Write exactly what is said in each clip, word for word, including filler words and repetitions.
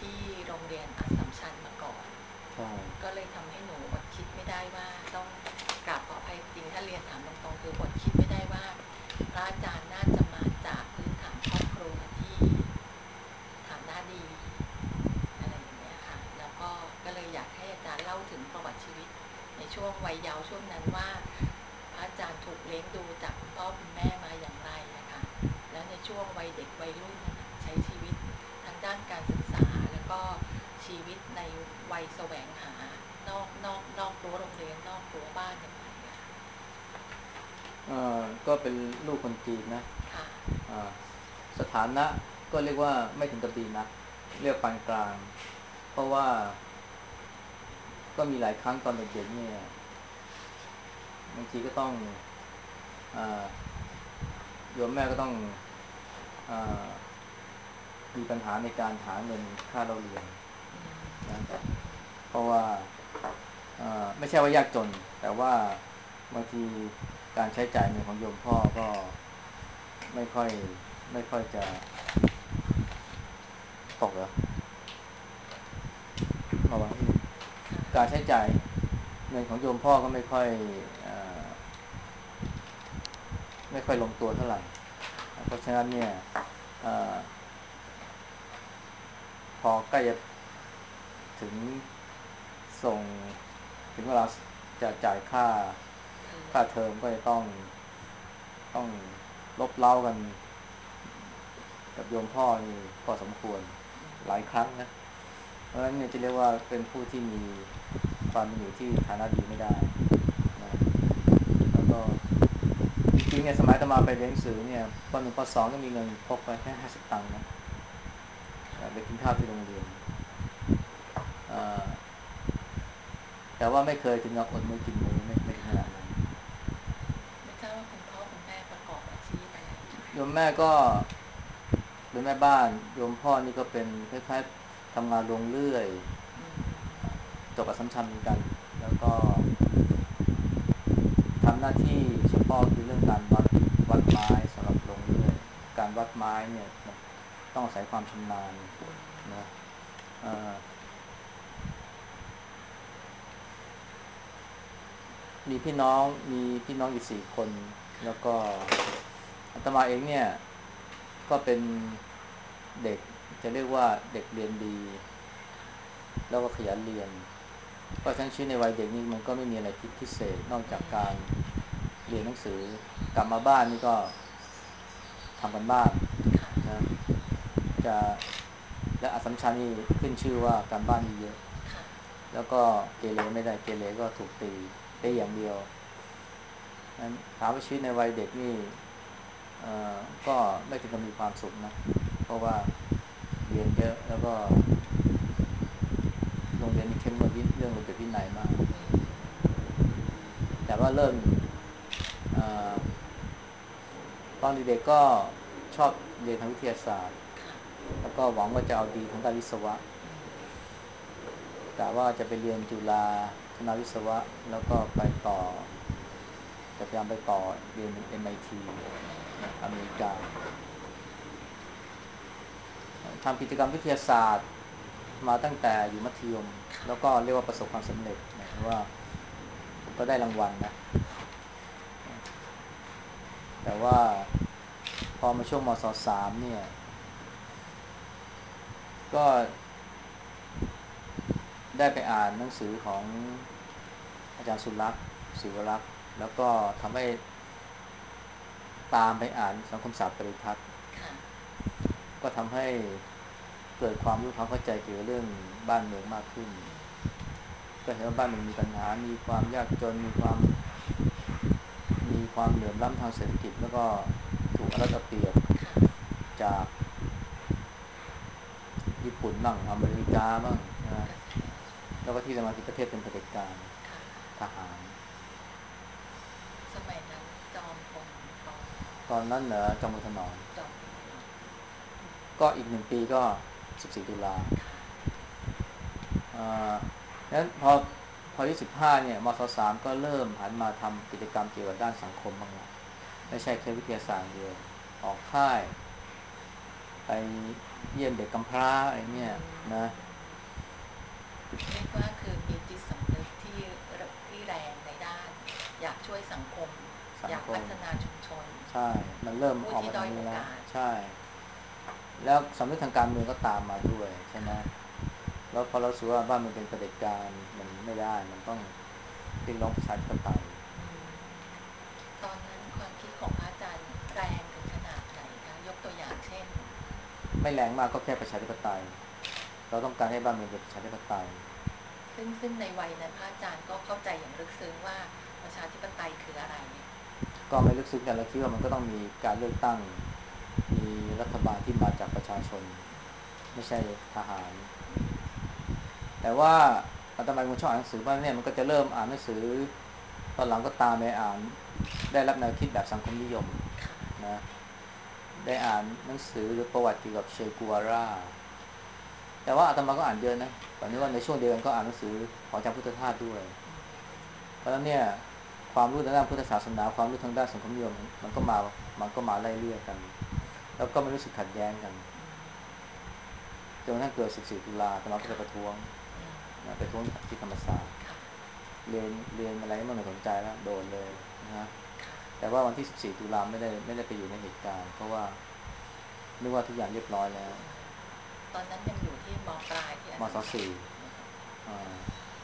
ที่โรงเรียนอัสสัมชัญมาก่อนก็เลยทำให้หนูอดคิดไม่ได้ว่าต้องกราบขออภัยจริงถ้าเรียนถามตรงๆคืออดคิดไม่ได้ว่าพระอาจารย์น่าจะมาจากพื้นฐานครอบครัวที่ฐานะดีอะไรอย่างเงี้ยค่ะแล้วก็ก็เลยอยากให้อาจารย์เล่าถึงประวัติชีวิตในช่วงวัยเยาว์ช่วงนั้นว่าพระอาจารย์ถูกเลี้ยงดูจากคุณพ่อคุณแม่มาอย่างไรนะคะและในช่วงวัยเด็กวัยรุ่นนั้นใช้ชีวิตทางด้านการศึกษาแล้วก็ชีวิตในวัยแสวงหานอกนอกนอกรั้วโรงเรียนนอกรั้วบ้านอย่างไรอะค่ะเอ่อก็เป็นลูกคนจีนนะค่ะอ่าสถานะก็เรียกว่าไม่ถึงกับดีนะเรียกปานกลางเพราะว่าก็มีหลายครั้งตอนเด็กๆเนี่ยบางทีก็ต้องอ่าโยมแม่ก็ต้องอ่ามีปัญหาในการหาเงินค่าเราเรียนนะเพราะว่าอ่าไม่ใช่ว่ายากจนแต่ว่าบางทีการใช้จ่ายเงินของโยมพ่อก็ไม่ค่อยไม่ค่อยจะตกเหรอระวังที่การใช้จ่ายเงินของโยมพ่อก็ไม่ค่อยเอ่อไม่ค่อยลงตัวเท่าไหร่เพราะฉะนั้นเนี่ยเอ่อพอใกล้จะถึงส่งถึงเวลาจะจ่ายค่าค่าเทอมก็จะต้องต้องลบเล้ากันกับโยมพ่อนี่พอสมควรหลายครั้งนะเพราะฉะนั้นเนี่ยจะเรียกว่าเป็นผู้ที่มีความเป็นอยู่ที่ฐานะดีไม่ได้นะแล้วก็จริงๆเนี่ยสมัยอาตมาไปเรียนหนังสือเนี่ยปหนึ่งปสองก็มีเงินพกไปแค่ห้าสิบตังค์นะไปกินข้าวที่โรงเรียนแต่ว่าไม่เคยถึงกับอดมื้อกินมื้อไม่ไม่ถึงขนาดนั้นไม่ทราบว่าคุณพ่อคุณแม่ประกอบอาชีพอะไรโยมแม่ก็เป็นแม่บ้านโยมพ่อนี่ก็เป็นคล้ายๆทำงานโรงเรื่อยจบอัสสัมชัญเหมือนกันแล้วก็ทำหน้าที่เฉพาะคือเรื่องการวัดวัดไม้สำหรับโรงเรื่อยการวัดไม้เนี่ยมันต้องอาศัยความชำนาญนะมีพี่น้องมีพี่น้องอยู่สี่คนแล้วก็อาตมาเองเนี่ยก็เป็นเด็กจะเรียกว่าเด็กเรียนดีแล้วก็ขยันเรียนก็ทั้งชีวิตในวัยเด็กนี่มันก็ไม่มีอะไรผิดพิเศษนอกจากการเรียนหนังสือกลับมาบ้านนี่ก็ทำกันบ้านนะจะและอัสสัมชัญนี่ขึ้นชื่อว่าการบ้านมีเยอะแล้วก็เกเรไม่ได้เกเรก็ถูกตีได้อย่างเดียวนั้นถามว่าชีวิตในวัยเด็กนี่เอ่อก็ไม่ถึงกับมีความสุขนะเพราะว่าเรียนเยอะแล้วก็โรงเรียนนี่เข้มงวดเรื่องระเบียบวินัยมากแต่ว่าเริ่มเอ่อตอนเด็กๆก็ชอบเรียนทางวิทยาศาสตร์แล้วก็หวังว่าจะเอาดีทางด้านวิศวะกะว่าจะไปเรียนจุฬาคณะวิศวะแล้วก็ไปต่อจะพยายามไปต่อเรียน เอ็ม ไอ ที นะอเมริกาทำกิจกรรมวิทยาศาสตร์มาตั้งแต่อยู่มัธยมแล้วก็เรียกว่าประสบความสำเร็จหมายถึงว่าก็ได้รางวัลนะแต่ว่าพอมาช่วงมศสามเนี่ยก็ได้ไปอ่านหนังสือของอาจารย์สุรักษ์ศิวรักษ์แล้วก็ทำให้ตามไปอ่านสังคมศาสตร์ปริทัศน์ก็ทำให้เกิดความรู้ความเข้าใจเกี่ยวกับเรื่องบ้านเมืองมากขึ้นก็เห็นว่าบ้านเมืองมีปัญหามีความยากจนมีความมีความเหลื่อมล้ำทางเศรษฐกิจแล้วก็ถูกเอารัดเอาเปรียบจากญี่ปุ่นบ้างอเมริกาบ้างนะแล้วก็ที่สำคัญคือประเทศเป็นเผด็จการทหารสมัยนั้นจอมพลปตอนนั้นเหรอจอมพลถนอมจอมพลถนอมก็อีกหนึ่งปีก็สิบสี่ตุลาอ่างั้นพอพออายุสิบห้าเนี่ยมศสามก็เริ่มหันมาทำกิจกรรมเกี่ยวกับด้านสังคมบ้างละไม่ใช่แค่วิทยาศาสตร์เดียวออกค่ายไปเยี่ยมเด็กกำพร้าอะไรเงี้ยนะเรียกว่าคือมีจิตสำนึกที่ที่แรงในด้านอยากช่วยสังคมอยากสังคมพัฒนาชุมชนใช่มันเริ่มผู้ออกที่ด้อยโอมาทางนี้แล้วกาสใช่แล้วสำนึกทางการเมืองก็ตามมาด้วยใช่ไหมค่ะแล้วพอเราสูว่าบ้านมันเป็นเผด็จการมันไม่ได้มันต้องเรียกร้องประชาธิปไตยตอนนั้นความคิดของพระอาจารย์แรงถึงขนาดไหนคะยกตัวอย่างเช่นไม่แรงมากก็แค่ประชาธิปไตยเราต้องการให้บ้านเมืองเป็นประชาธิปไตยซึ่งซึ่งในวัยนั้นพระอาจารย์ก็เข้าใจอย่างลึกซึ้งว่าประชาธิปไตยคืออะไรก็ไม่ลึกซึ้งแต่เราคิดว่ามันก็ต้องมีการเลือกตั้งมีรัฐบาลที่มาจากประชาชนไม่ใช่ทหารแต่ว่าอาตมาเป็นคนชอบอ่านหนังสือบ้างเนี่ยมันก็จะเริ่มอ่านหนังสือตอนหลังก็ตามไปอ่านได้รับแนวคิดแบบสังคมนิยมค่ะนะได้อ่านหนังสือหรือประวัติเกี่ยวกับเชกัวราแต่ว่าอาตมาก็อ่านเยอะนะตอนนี้ว่าในช่วงเดียวกันก็อ่านหนังสือของอาจารย์พุทธทาสด้วยเพราะฉะนั้นเนี่ยความรู้ทางด้านพุทธศาสนาความรู้ทางด้านสังคมนิยมมันก็มามันก็มาไล่เลี่ยกันแล้วก็ไม่รู้สึกขัดแย้งกันจนกระทั่งเกิดสิบสี่ตุลาอาตมาก็ไปประท้วงนะไปประท้วงที่ธรรมศาสตร์เรียนเรียนอะไรก็ไม่สนใจแล้วโดนเลยนะฮะแต่ว่าวันที่สิบสี่ตุลาไม่ได้ไม่ได้ไปอยู่ในเหตุการณ์เพราะว่านึกว่าทุกอย่างเรียบร้อยแล้วตอนนั้นยังอยู่ที่มปลายที่อามสมชัญศสี่อ่า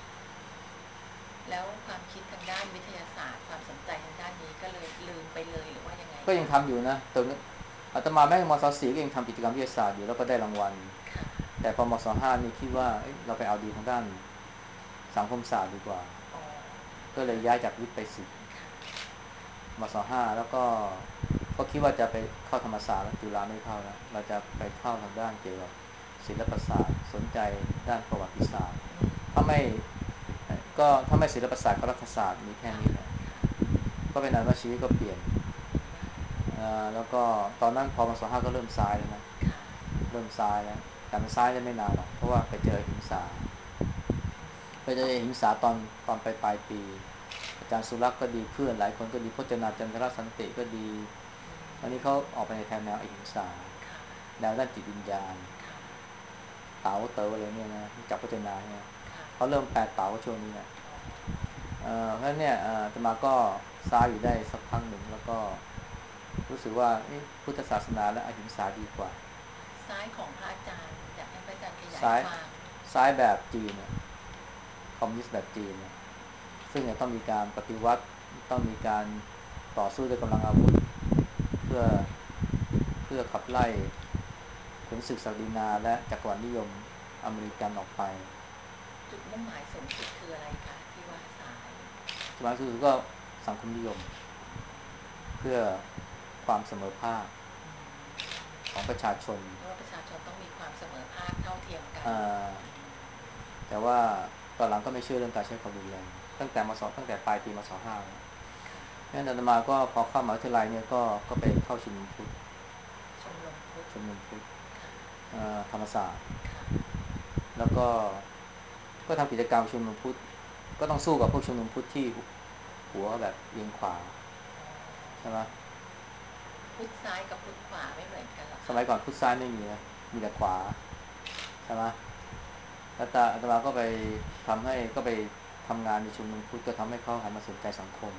แล้วความคิดทางด้านวิทยาศาสตร์ความสนใจทางด้านนี้ก็เลยลืมไปเลยหรือว่ายังไงก็ยังทำอยู่นะตอนอาตมาแม้มศสี่ก็ยังทำกิจกรรมวิทยาศาสตร์อยู่แล้วก็ได้รางวัลแต่พอมศห้านี่คิดว่าเราไปเอาดีทางด้านสังคมศาสตร์ดีกว่าก็เลยย้ายจากวิทย์ไปศิลป์มศห้าแล้วก็ก็คิดว่าจะไปเข้าธรรมศาสตร์แล้วจุฬาไม่เข้าแล้วเราจะไปเข้าทางด้านเกี่ยวกับศิลปศาสตร์สนใจด้านประวัติศาสตร์ถ้าไม่ก็ถ้าไม่ศิลปศาสตร์ก็รัฐศาสตร์มีแค่นี้แหละก็เป็นนั้นว่าชีวิตก็เปลี่ยนแล้วก็ตอนนั้นพอมศห้าก็เริ่มซ้ายแล้วนะเริ่มซ้ายแล้วแต่มันซ้ายได้ไม่นานหรอกเพราะว่าไปเจอหิงสาไปเจอหิงสาตอนตอนปลายปลายปีอาจารย์สุรักษ์ก็ดีเพื่อนหลายคนก็ดีพจนาจันทรสันติก็ดีอันนี้เขาออกไปในแนวแนวอหิงสาแนวด้านจิตวิญญาณเต๋าเต๋ออะไรเนี่ยนะจับพจนาเนี่ยเขาเริ่มแปลเต๋าช่วงนี้นะเอ่อเพราะฉะนั้นเนี่ยอาตมาก็ซ้ายอยู่ได้สักพักหนึ่งแล้วก็รู้สึกว่าพุทธศาสนาและอหิงสาดีกว่าซ้ายของพระอาจารย์อยากให้พระอาจารย์ขยายซ้ายความซ้ายแบบจีนเนี่ยคอมมิวนิสต์แบบจีนเนี่ยซึ่งเนี่ยต้องมีการปฏิวัติต้องมีการต่อสู้ด้วยกำลังอาวุธเพื่อเพื่อขับไล่ขุนศึกศักดินาและจักรวรรดินิยมอเมริกันออกไปจุดมุ่งหมายสูงสุดคืออะไรคะที่ว่าสายจุดหมายสูงสุดก็สังคมนิยมเพื่อความเสมอภาคของประชาชนว่าประชาชนต้องมีความเสมอภาคเท่าเทียมกันแต่ว่าตอนหลังก็ไม่เชื่อเรื่องการใช้ความรุนแรงตั้งแต่มาสอบตั้งแต่ปลายปีมาสอบห้าแล้วงั้นอาตมาก็พอเข้ามหาวิทยาลัยเนี่ยก็ก็ไปเข้าชุมนุมพุทธชมรมพุทธชุมนุมพุทธธรรมศาสตร์ค่ะแล้วก็ก็ทำกิจกรรมชุมนุมพุทธก็ต้องสู้กับพวกชุมนุมพุทธที่หัวแบบเอียงขวาใช่ไหมพุทธซ้ายกับพุทธขวาไม่เหมือนกันหรอสมัยก่อนพุทธซ้ายไม่มีนะมีแต่ขวาใช่ไหมแล้วตาอาตมาก็ไปทำให้ก็ไปทำงานในชุมนุมพุทธก็ทำให้เขาหันมาสนใจสังคม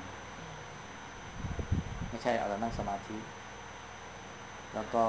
ไม่ใช่เอาแต่นั่งสมาธิแล้วก็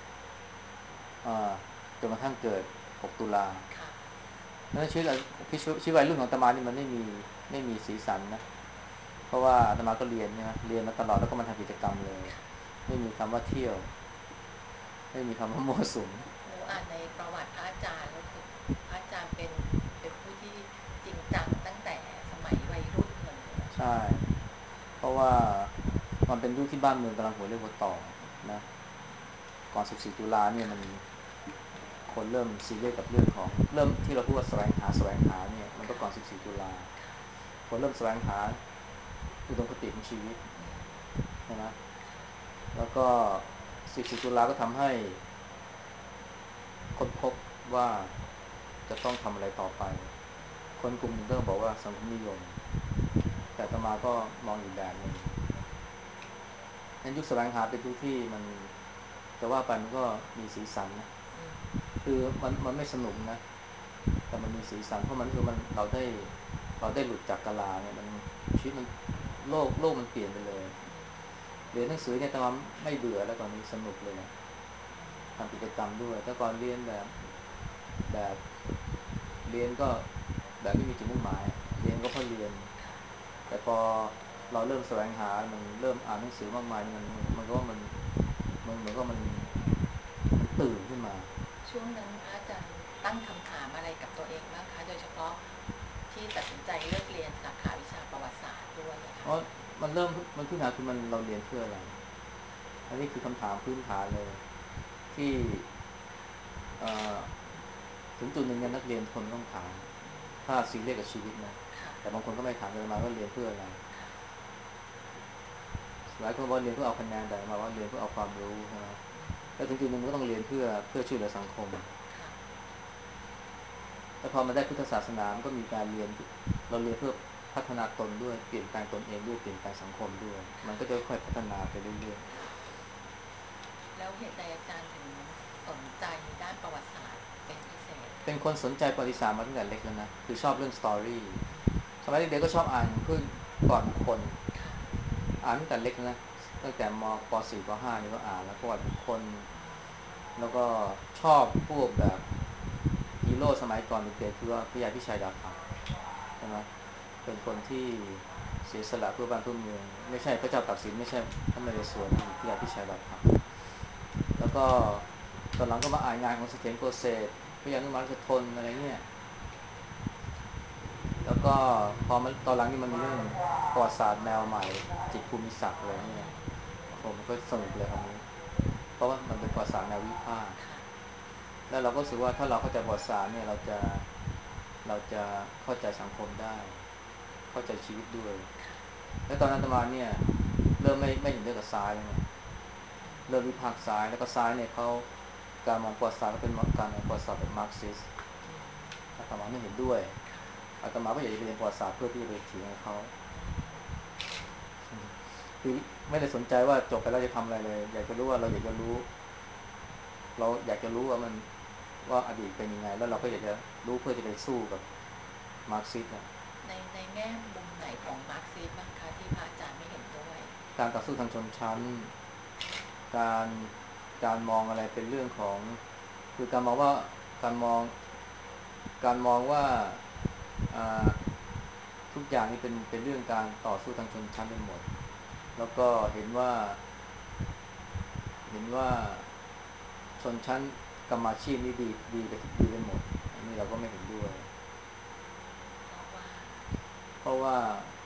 จนกระทั่งเกิดหกตุลาแล้วชีวิตชีวิตวัยรุ่นของอาตมานี่มันไม่มีไม่มีสีสันนะเพราะว่าอาตมาก็เรียนใช่ไหมเรียนมาตลอดแล้วก็มาทำกิจกรรมเลยไม่มีคำว่าเที่ยวไม่มีคำว่ามั่วสุมหนูอ่านในประวัติพระอาจารย์ก็คือพระอาจารย์เป็นเป็นผู้ที่จริงจังตั้งแต่สมัยวัยรุ่นเลยใช่เพราะว่ามันเป็นยุคที่บ้านเมืองกำลังหัวเรียวหัวต่อนะก่อนสิบสี่ตุลาเนี่ยมันคนเริ่มซีเรียสกับเรื่องของเริ่มที่เราพูดว่าแสวงหาแสวงหาเนี่ยมันก็ก่อนสิบสี่ตุลาคนเริ่มแสวงหาอุดมคติของชีวิตใช่ไหมแล้วก็สิบสี่ตุลาก็ทำให้ค้นพบว่าจะต้องทำอะไรต่อไปคนกลุ่มหนึ่งก็บอกว่าสังคมนิยมแต่ต่อมาก็มองอีกแบบหนึ่งนั้นยุคแสวงหาเป็นยุคที่มันจะว่าไปมันก็มีสีสันนะคือมันมันไม่สนุกนะแต่มันมีสีสันเพราะมันคือมันเราได้เราได้หลุดจากกะลาเนี่ยมันชีวิตมันโลกโลกมันเปลี่ยนไปเลยเรียนหนังสือเนี่ยแต่ว่าไม่เบื่อแล้วตอนนี้สนุกเลยนะทำกิจกรรมด้วยแต่ก่อนเรียนแบบแบบเรียนก็แบบไม่มีจุดมุ่งหมายเรียนก็เพราะเรียนแต่พอเราเริ่มแสวงหามันเริ่มอ่านหนังสือมากมายมันมันก็ว่ามันมันเหมือนก็มันมันตื่นขึ้นมาช่วงนั้นพระอาจารย์ตั้งคำถามอะไรกับตัวเองบ้างคะโดยเฉพาะที่ตัดสินใจเลือกเรียนสาขาวิชาประวัติศาสตร์ด้วยอะเพค่ะราะมันเริ่มมันพื้นฐานคือมันเราเรียนเพื่ออะไรอันนี้คือคำถามพื้นฐานเลยที่เอ่อถึงจุดหนึ่งเนี่ยนักเรียนคนต้องถามถ้าซีเรียสกับชีวิตนะแต่บางคนก็ไม่ถามเลยมาว่าเรียนเพื่ออะไรหลายคนบอกเรียนเพื่อเอาคะแนนแต่มาว่าเรียนเพื่อเอาความรู้ใช่ไหมแล้วถึงจุดหนึ่งก็ต้องเรียนเพื่อเพื่อช่วยเหลือสังคมแล้วพอมาได้พุทธศาสนามันก็มีการเรียนเราเรียนเพื่อพัฒนาตนด้วยเปลี่ยนแปลงตนเองด้วยเปลี่ยนแปลงสังคมด้วยมันก็จะค่อยพัฒนาไปเรื่อยๆแล้วเหตุใดอาจารย์ถึงสนใจด้านประวัติศาสตร์เป็นพิเศษๆเป็นคนสนใจประวัติศาสตร์มาตั้งแต่เล็กแล้วนะคือชอบเรื่องสตอรี่สมัยเด็กๆก็ชอบอ่านเพื่อก่อนบุคคลอ่านตั้งแต่เล็กนะตั้งแต่มป .สี่ ป .ห้า นี่ก็อ่านแล้วประวัติบุคคลแล้วก็ชอบพวกแบบฮีโร่สมัยก่อนเด็กๆคือว่าพระยาพิชัยดาบหักใช่ไหมเป็นคนที่เสียสละเพื่อบ้านเพื่อเมืองไม่ใช่พระเจ้าตากสินไม่ใช่พระนเรศวรนี่พระยาพิชัยดาบหักแล้วก็ตอนหลังก็มาอ่านงานของเสถียรโกษตพระยานุมานกทนอะไรเงี้ยแล้วก็พอมันตอนหลังนี่มันมีเรื่องประวัติศาสตร์แนวใหม่จิตรภูมิศักดิ์อะไรเงี้ยผมก็สนุกเลยคราวนี้เพราะว่ามันเป็นประวัติศาสตร์แนววิพากษ์แล้วเราก็รู้สึกว่าถ้าเราเข้าใจประวัติศาสตร์เนี่ยเราจะเราจะเข้าใจสังคมได้เข้าใจชีวิตด้วยแล้วตอนนั้นอาตมาเนี่ยเริ่มไม่ไม่เห็นด้วยกับซ้ายแล้วไงเริ่มวิพากษ์ซ้ายแล้วก็ซ้ายเนี่ยเขาการมองประวัติศาสตร์ก็เป็นการมองประวัติศาสตร์แบบมาร์กซิสต์อาตมาไม่เห็นด้วยอาตมาก็อยากจะไปเรียนประวัติศาสตร์เพื่อที่จะไปเถียงกับเขาคือไม่ได้สนใจว่าจบไปแล้วจะทำอะไรเลยอยากจะรู้ว่าเราอยากจะรู้เราอยากจะรู้ว่ามันว่าอดีตเป็นยังไงแล้วเราก็อยากจะรู้เพื่อจะไปสู้กับมาร์กซิสต์ในในแง่มุมไหนของมาร์กซิสต์บ้างคะที่พระอาจารย์ไม่เห็นด้วยการต่อสู้ทางชนชั้นการการมองอะไรเป็นเรื่องของคือการมองว่าการมองการมองว่าทุกอย่างนี้เป็นเป็นเรื่องการต่อสู้ทางชนชั้นไปหมดแล้วก็เห็นว่าเห็นว่าชนชั้นกรรมอาชีพนี่ดีดีไปดีไปหมดอันนี้เราก็ไม่เห็นด้วยเพราะว่า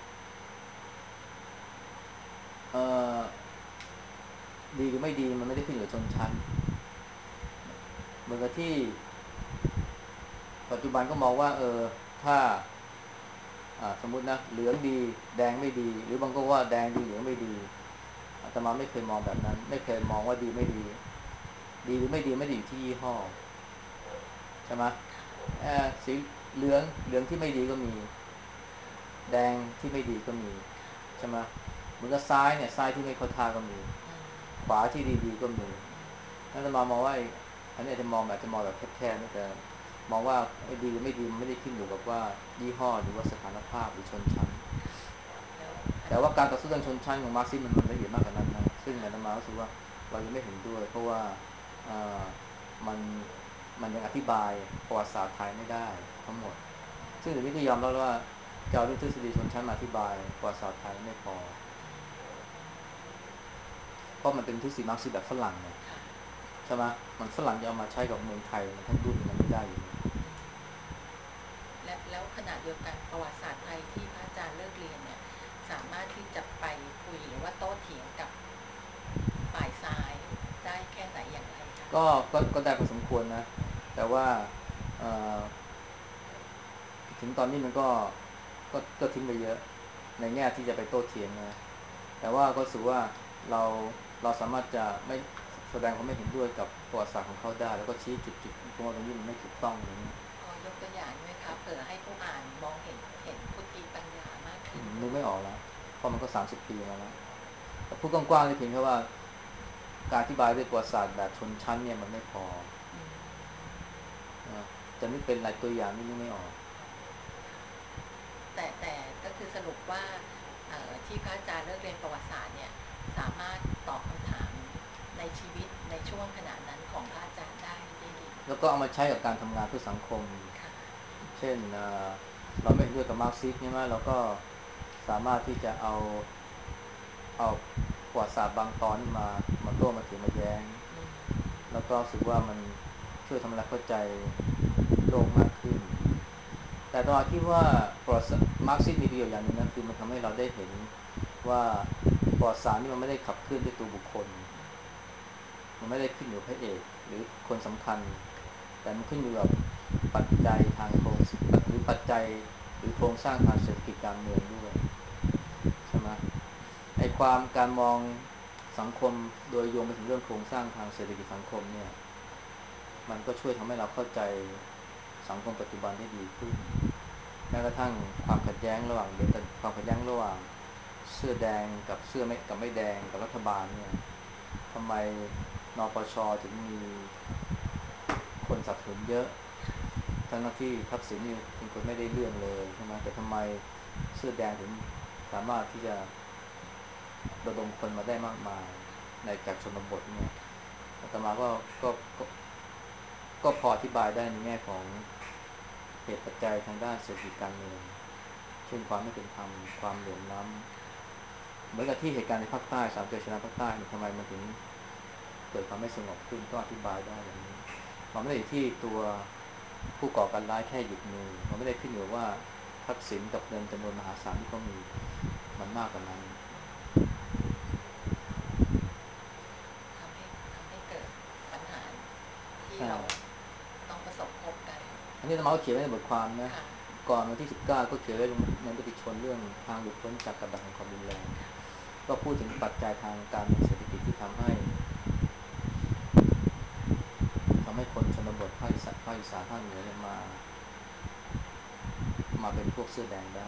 เอ่อดีหรือไม่ดีมันไม่ได้ขึ้นอยู่กับชนชั้นเหมือนกับที่ปัจจุบันก็มองว่าเออถ้าสมมุตินะเหลืองดีแดงไม่ดีหรือบางก็ว่าแดงดีเหลืองไม่ดีอาตมาไม่เคยมองแบบนั้นไม่เคยมองว่าดีไม่ดีดีหรือไม่ดีไม่ได้อยู่ที่ยี่ห้อใช่ไหมสีเหลืองเหลืองที่ไม่ดีก็มีแดงที่ไม่ดีก็มีใช่ไหมเหมือนกับซ้ายเนี่ยซ้ายที่ไม่เข้าท่าก็มีขวาที่ดีๆก็มีนั่นจะมามองว่าอันนี้อาจจะมองแบบจะมองแบบแคบๆแต่มองว่าไม่ดีหรือไม่ดีมันไม่ได้ขึ้นอยู่กับว่ายี่ห้อหรือว่าสถานภาพหรือชนชั้นแต่ว่าการต่อสู้ทางชนชั้นของมาร์กซิสต์มันมันละเอียดมากกว่านั้นนะซึ่งอาตมารู้สึกว่าเรายังไม่เห็นด้วยเพราะว่ามันมันยังอธิบายประวัติศาสตร์ไทยไม่ได้ทั้งหมดซึ่งเดี๋ยวนี้ก็ยอมรับว่าจะเอาเรื่องทฤษฎีชนชั้นมาอธิบายประวัติศาสตร์ไทยไม่พอเพราะมันเป็นทฤษฎีมาร์กซิสต์แบบฝรั่งไงใช่ไหมมันฝรั่งจะเอามาใช้กับเมืองไทยมันทั้งรุ่นมันไม่ได้อยู่และแล้วขณะเดียวกันประวัติศาสตร์ไทยที่พระอาจารย์เลิกเรียนเนี่ยสามารถที่จะไปคุยหรือว่าโต้เถียงกับฝ่ายซ้ายได้แค่ไหนอย่างไรคะก็ก็ก็ได้พอสมควรนะแต่ว่าถึงตอนนี้มันก็ก็ก็ทิ้งไปเยอะในแง่ที่จะไปโต้เถียงนะแต่ว่าก็รู้สึกว่าเราเราสามารถจะไม่แสดงความไม่เห็นด้วยกับประวัติศาสตร์ของเขาได้แล้วก็ชี้จุดจุดตรงว่าตรงนี้มันไม่ถูกต้องอะไรเงี้ยพอยกตัวอย่างไหมคะเผื่อให้ผู้อ่านมองเห็นเห็นพุทธิปัญญามากขึ้นนึกไม่ออกแล้วเพราะมันก็สามสิบปีมาแล้วแต่พูดกว้างๆนี่เพียงแค่ว่าการอธิบายด้วยประวัติศาสตร์แบบชนชั้นเนี่ยมันไม่พอนะจะนึกเป็นรายตัวอย่างนี่นึกไม่ออกแต่แต่ก็คือสรุปว่าที่พระอาจารย์เลิกเรียนประวัติศาสตร์เนี่ยสามารถตอบคำถามในชีวิตในช่วงขณะนั้นของพระอาจารย์ได้ได้ดีแล้วก็เอามาใช้กับการทำงานเพื่อสังคมเช่นเราไม่เห็นด้วยกับมาร์กซิสใช่ไหมเราก็สามารถที่จะเอาเอาประวัติศาสตร์บางตอนมามาโต้มาเถียงมาแย้งแล้วก็รู้สึกว่ามันช่วยทำให้เราเข้าใจโลกมากขึ้นแต่ตอนคิดว่าประวัติศาสตร์มาร์กซิสมีประโยชน์อย่างนึงนะคือมันทำให้เราได้เห็นว่าประวัติศาสตร์นี่มันไม่ได้ขับเคลื่อนด้วยตัวบุคคลมันไม่ได้ขึ้นอยู่กับพระเอกหรือคนสำคัญแต่มันขึ้นอยู่กับปัจจัยทางโครงหรือปัจจัยหรือโครงสร้างทางเศรษฐกิจการเมืองด้วยใช่ไหมไอ้ความการมองสังคมโดยโยงไปถึงเรื่องโครงสร้างทางเศรษฐกิจสังคมเนี่ยมันก็ช่วยทำให้เราเข้าใจสังคมปัจจุบันได้ดีขึ้นแม้กระทั่งความขัดแย้งระหว่างเด็กกับความขัดแย้งระหว่างเสื้อแดงกับเสื้อไม่กับไม่แดงกับรัฐบาลเนี่ยทำไมนปชถึงมีคนสนับสนุนเยอะทั้งที่ทักษิณนี่เป็นคนไม่ได้เรื่องเลยใช่ไหมแต่ทำไมเสื้อแดงถึงสามารถที่จะระดมคนมาได้มากมายในจากชนบทเนี่ยอาตมาก็ก็ก็ก็พออธิบายได้ในแง่ของเหตุปัจจัยทางด้านเศรษฐกิจการเมืองเช่นความไม่เป็นธรรมความเหลื่อมล้ำเหมือนกับที่เหตุการณ์ในภาคใต้สามจังหวัดชายแดนภาคใต้นี่ทำไมมันถึงเกิดความไม่สงบขึ้นก็อธิบายได้อย่างนี้มันไม่ได้ที่ตัวผู้ก่อการร้ายแค่หยิบมือมันไม่ได้ขึ้นอยู่ว่าทักษิณกับเงินจำนวนมหาศาลที่เขามีมันมากกว่านั้นทำให้ทำให้เกิดปัญหาที่ใช่เราต้องประสบพบกันอันนี้ธรรมะก็เขียนไว้ในบทความนะก่อนวันที่สิบเก้าก็เขียนไว้ในมติชนเรื่องทางหลุดพ้นจากกับดักแห่งความรุนแรงก็พูดถึงปัจจัยทางการเมืองเศรษฐกิจที่ทำให้ทำให้คนชนบทภาคอีสานภาคอีสานภาคเหนือเนี่ยมามาเป็นพวกเสื้อแดงได้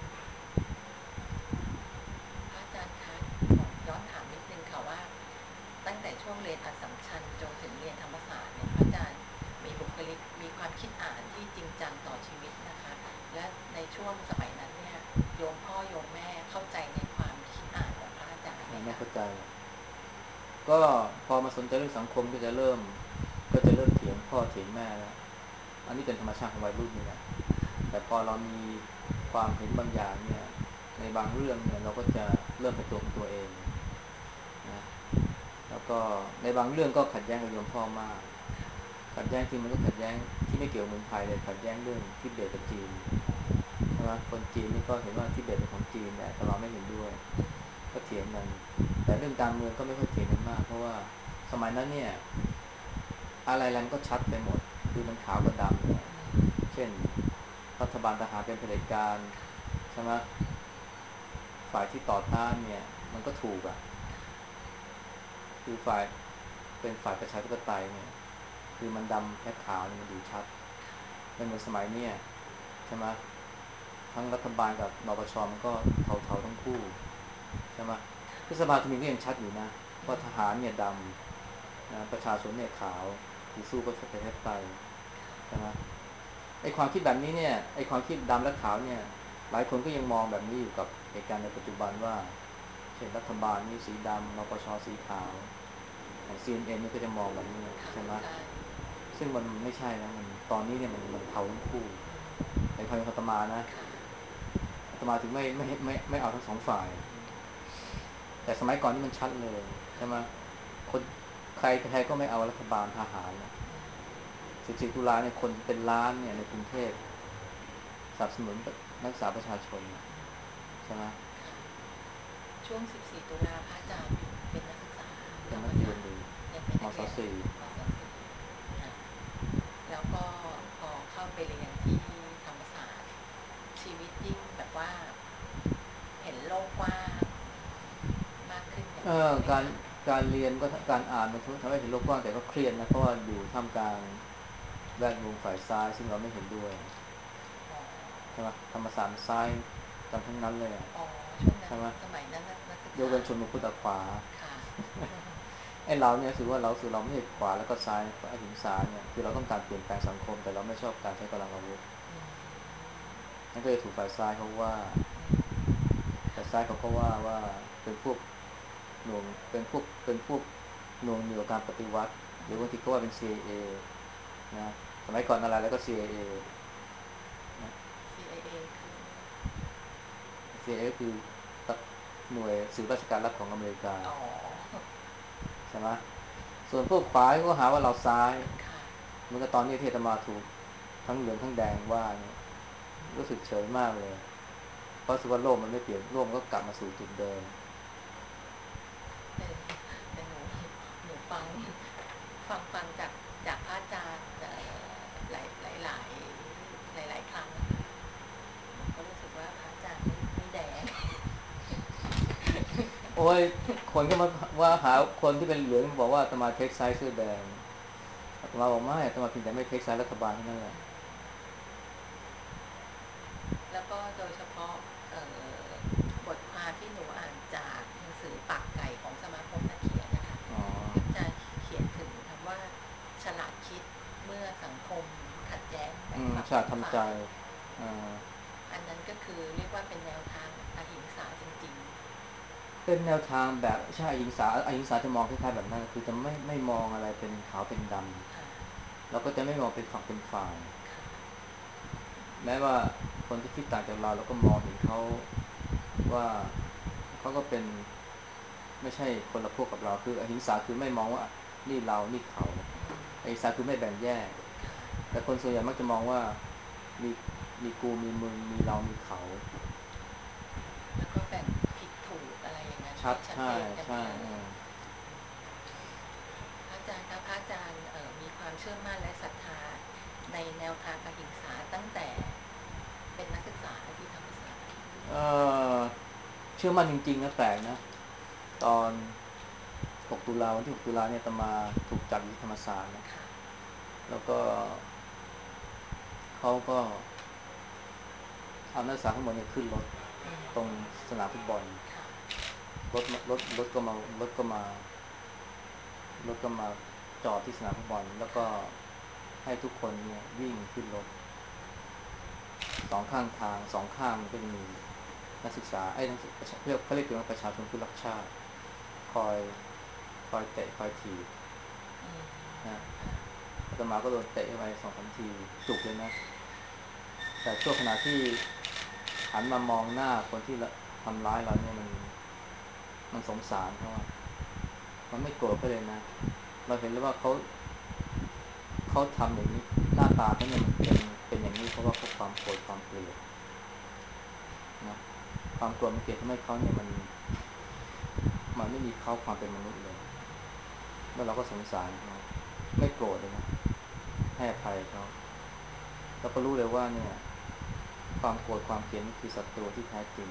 พระอาจารย์คะขอย้อนถามนิดนึงค่ะว่าตั้งแต่ช่วงเรียนอัสสัมชัญจนถึงเรียนธรรมศาสตร์เนี่ยพระอาจารย์มีบุคลิกมีความคิดอ่านที่จริงจังต่อชีวิตนะคะและในช่วงสมัยนั้นเนี่ยโยมพ่อโยมแม่เข้าใจในความคิดอ่านของพระอาจารย์ไหมไม่คะเข้าใจก็พอมาสนใจเรื่องสังคมก็จะเริ่มก็จะเริ่มเถียงพ่อเถียงแม่แล้วอันนี้เป็นธรรมชาติของวัยรุ่นนี่แหละแต่พอเรามีความเห็นบางอย่างเนี่ยในบางเรื่องเนี่ยเราก็จะเริ่มเป็นตัวของตัวเองนะแล้วก็ในบางเรื่องก็ขัดแย้งกับโยมพ่อมากขัดแย้งที่มันก็ขัดแย้งที่ไม่เกี่ยวกับเมืองไทยเลยขัดแย้งเรื่องทิเบตกับจีนใช่ไหมคนจีนนี่ก็เห็นว่าทิเบตเป็นของจีนแต่เราไม่เห็นด้วยก็เถียงกันแต่เรื่องการเมืองก็ไม่ค่อยเถียงกันมากเพราะว่าสมัยนั้นเนี่ยอะไรๆมันก็ชัดไปหมดคือมันขาวกับดำเนี่ยเช่นรัฐบาลทหารเป็นเผด็จการใช่ไหมฝ่ายที่ต่อต้านเนี่ยมันก็ถูกอ่ะคือฝ่ายเป็นฝ่ายประชาธิปไตยเนี่ยคือมันดำและขาวนี่มันดูชัดไม่เหมือนสมัยเนี้ยใช่ไหมทั้งรัฐบาลกับนปชมันก็เทาๆทั้งคู่ใช่ไหมพฤษภาธมิญก็ยังชัดอยู่นะว่าทหารเนี่ยดำนะประชาชนเนี่ยขาวคือสู้เพื่อประชาธิปไตยใช่ไหมไอ้ความคิดแบบนี้เนี่ยไอ้ความคิดดำและขาวเนี่ยหลายคนก็ยังมองแบบนี้อยู่กับเหตุการณ์ในปัจจุบันว่าเช่นรัฐบาลนี่สีดำนปชสีขาวอย่าง ซี เอ็น เอ็น นเอ็นนี่ก็จะมองแบบนี้ใช่ไหมซึ่งมันไม่ใช่นะมันตอนนี้เนี่ยมันมันเทาทั้งคู่ในความเป็นอาตมานะอาตมาถึงไม่ไม่ไม่ไม่เอาทั้งสองฝ่ายแต่สมัยก่อนนี่มันชัดเลยใช่ไหมคนใครใครก็ไม่เอารัฐบาลทหารนะสิบสี่ตุลาเนี่ยคนเป็นล้านเนี่ยในกรุงเทพสนับสนุนนักศึกษาประชาชนใช่ไหมช่วงสิบสี่ตุลาพระอาจารย์อยู่เป็นนักศึกษาเป็นธรรมนักเรียนศาสตร์อยู่ยังเป็นมนักเรียนสี่มศสี่แล้วก็พอเข้าไปเรียนที่ธรรมศาสตร์ชีวิตยิ่งแบบว่าเห็นโลกกว้างมากขึ้นอย่างเอ่นี้อการไหมคะการเรียนก็การอ่านมันทำให้เห็นโลกกว้างแต่ก็เครียดนะเพราะว่าอยู่ท่ามกลางแวดวงฝ่ายซ้ายซึ่งเราไม่เห็นด้วยใช่ไหมธรรมศาสตร์ซ้ายกันทั้งนั้นเลยอ๋อช่วงนั้นใช่ไหมสมัยนั้นนักศึกยกษาเว้นชนมุพุทธขวาค่ะไอ้เราเนี่ยถือว่าเราถือเราไม่ใช่ขวาแล้วก็ซ้ายอหิงสาเนี่ยคือเราต้องการเปลี่ยนแปลงสังคมแต่เราไม่ชอบการใช้กำลังอาวุธนั่นก็จะถูกฝ่ายซ้ายเขาว่าฝ่ายซ้ายเขาก็ว่าว่าเป็นพวกหน่วงเป็นพวกเป็นพวกหน่วงเหนี่ยวการปฏิวัติหรือบางทีก็ว่าเป็น ซี ไอ เอ นะสมัยก่อนอะไรแล้วก็ ซี ไอ เอ นะซี ไอ เอ คือซี ไอ เอ คือหน่วยสืบราชการลับของอเมริกาอ๋อใช่ไหมส่วนพวกขวาก็หาว่าเราซ้ายค่ะเมื่อตอนนี้ที่อาตมาถูกทั้งเหลืองทั้งแดงว่าเนี่ยรู้สึกเฉยมากเลยเพราะสุวรรณโลกมันไม่เปลี่ยนโลกมันก็กลับมาสู่จุดเดิมแต่แต่หนูหนูฟังฟังฟังจากจากพระอาจารย์หลายหลายหลายหลายหลายครั้งนะคะหนูก็รู้สึกว่าพระอาจารย์ไม่ไม่แดงโอ้ยคนก็มาว่าหาคนที่เป็นเหลืองบอกว่าอาตมาเทคไซส์เสื้อแดงอาตมาบอกไม่อาตมาเพียงแต่ไม่เทคไซส์รัฐบาลเท่านั้นแหละแล้วก็โดยเฉพาะบทความที่หนูอ่านจากหนังสือปากไก่ของสมาคมนักเขียนนะคะอ๋อที่อาจารย์เขียนถึงคำว่าฉลาดคิดเมื่อสังคมขัดแย้งแบ่อืงฝักมชาแบ่งฝ่าติทำใจยอ่าอันนั้นก็คือเรียกว่าเป็นแนวทางอหิงสาจริงเป็นแนวทางแบบใช่อหิงสาอหิงสาจะมองคล้ายๆแบบนั้นคือจะไม่ไม่มองอะไรเป็นขาวเป็นดๆค่ะำเราก็จะไม่มองเป็นฝักเป็นฝ่ายค่ะแม้ว่าคนที่คิดต่างจากเราเราก็มองเห็นเขาว่าเขาก็เป็นไม่ใช่คนละพวกกับเราคืออหิงสาคือไม่มองว่านี่เรานี่เขาอหิงสาคือไม่แบ่งแยกค่ะแต่คนส่วนใหญ่มักจะมองว่ามีมีกูมีมึงมีเรามีเขาแล้วก็แบ่งผิดถูกอะไรอย่างนั้นชัให้ชัดดใช่เจนกันไปใช่เลยพระอาจารย์คะพระอาจารย์มีความเชื่อมั่นและศรัทธาในแนวทางอหิงสาตั้งแต่เป็นนักศึกษาที่ธรรมศาสตร์เออเชื่อมั่นจริงๆนะแปลกนะตอนหกตุลาวันที่หกตุลาเนี่ยอาตมาถูกจับอยู่ที่ธรรมศาสตร์นะค่ะแล้วก็เขาก็เอานักศึกษาทั้งหมดเนี่ยขึ้นรถตรงสนามฟุตบอลค่ะรถรถรถก็มารถก็มารถก็มาจอดที่สนามฟุตบอลแล้วก็ให้ทุกคนเนี่ยวิ่งขึ้นรถสองข้างทางสองข้างมันก็จะมีนักศึกษาไอ้นักศึกษาเขาเรียกเขาเรียกว่าประชาชนผู้รักชาติคอยคอยเตะคอยถีบนะอาตมาก็โดนเตะไปสองสามทีจุกเลยนะแต่ช่วงขณะที่หันมามองหน้าคนที่ทำร้ายเราเนี่ยมันมันสงสารเขาอะมันไม่โกรธก็เลยนะเราเห็นเลยว่าเขาเขาทำอย่างนี้หน้าตาเขาเนี่ยมันเป็นเป็นอย่างนี้เพราะว่าเขาความโกรธความเกลียดนะความโกรธมันเกลียดทำให้เขาเนี่ยมันมันไม่มีเขาความเป็นมนุษย์เลยแล้วเราก็สงสารเขาไม่โกรธเลยนะให้อภัยเขาเราก็รู้เลยว่าเนี่ยความโกรธความเกลียดนี่คือศัตรูที่แท้จริง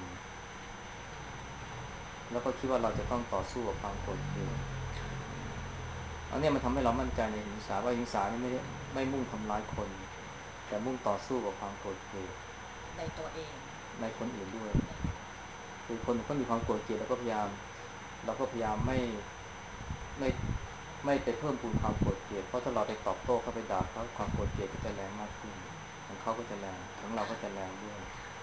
แล้วก็คิดว่าเราจะต้องต่อสู้กับความโกรธเกลียดอันนี้มันทำให้เรามั่นใจในหิงสาว่าหิงสานี่ไม่ได้ไม่มุ่งทำร้ายคนแต่มุ่งต่อสู้กับความโกรธเกลียดในตัวเองในคนอื่นด้วยในคือคนก็มีความโกรธเกลียดแล้วก็พยายามเราก็พยายามไม่ไม่ไม่ไปเพิ่มพูนความโกรธเกลียดเพราะถ้าเราไปตอบโต้เขาไปด่าเขาความโกรธเกลียดก็จะแรงมากขึ้นของเขาก็จะแรงของเราก็จะแรงด้วย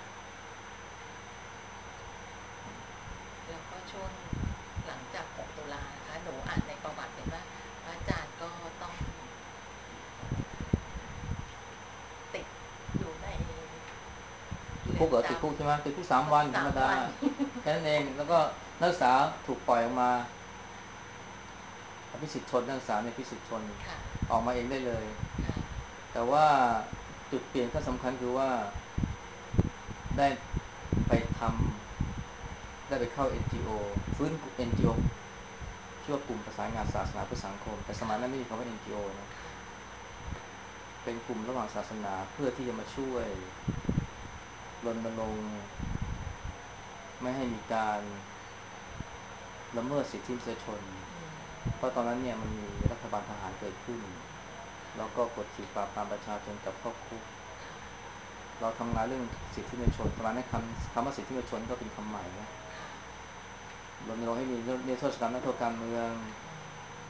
แล้วก็ช่วงหลังจากหกตุลานะคะหนูอ่านในประวัติเห็นว่าพระอาจารย์ก็ต้องติดอยู่ในติดเรือนจคุกเหรอติดคุกใช่ไหมติดคุกสามวันำธรรมดาสามวันแค่นั้นเองแล้วก็นักศึกษาถูกปล่อยออกมาอภิสิทธิชนนักศึกษาในภิสิทธิชนค่ะออกมาเองได้เลยค่ะแต่ว่าจุดเปลี่ยนก็สำคัญคือว่าได้ไปทำได้ไปเข้า เอ็น จี โอ ฟื้น เอ็น จี โอ ชื่อว่ากลุ่มประสานงานศาสนาเพื่อสังคมแต่สมัยนั้นไม่มีคำว่า เอ็น จี โอ นะเป็นกลุ่มระหว่างศาสนาเพื่อที่จะมาช่วยรณรงค์ไม่ให้มีการละเมิดสิทธิมนุษยชนเพราะตอนนั้นเนี่ยมันมีรัฐบาลทหารเกิดขึ้นแล้วก็กดขี่ปราบปรามประชาชนจับเข้าคุกเราทำงานเรื่องสิทธิมนุษยชนประมาณนั้นคำคำว่าสิทธิมนุษยชนก็เป็นคำใหม่นะรณรงค์ให้มีนิรโทษกรรมนักโทษการเมือง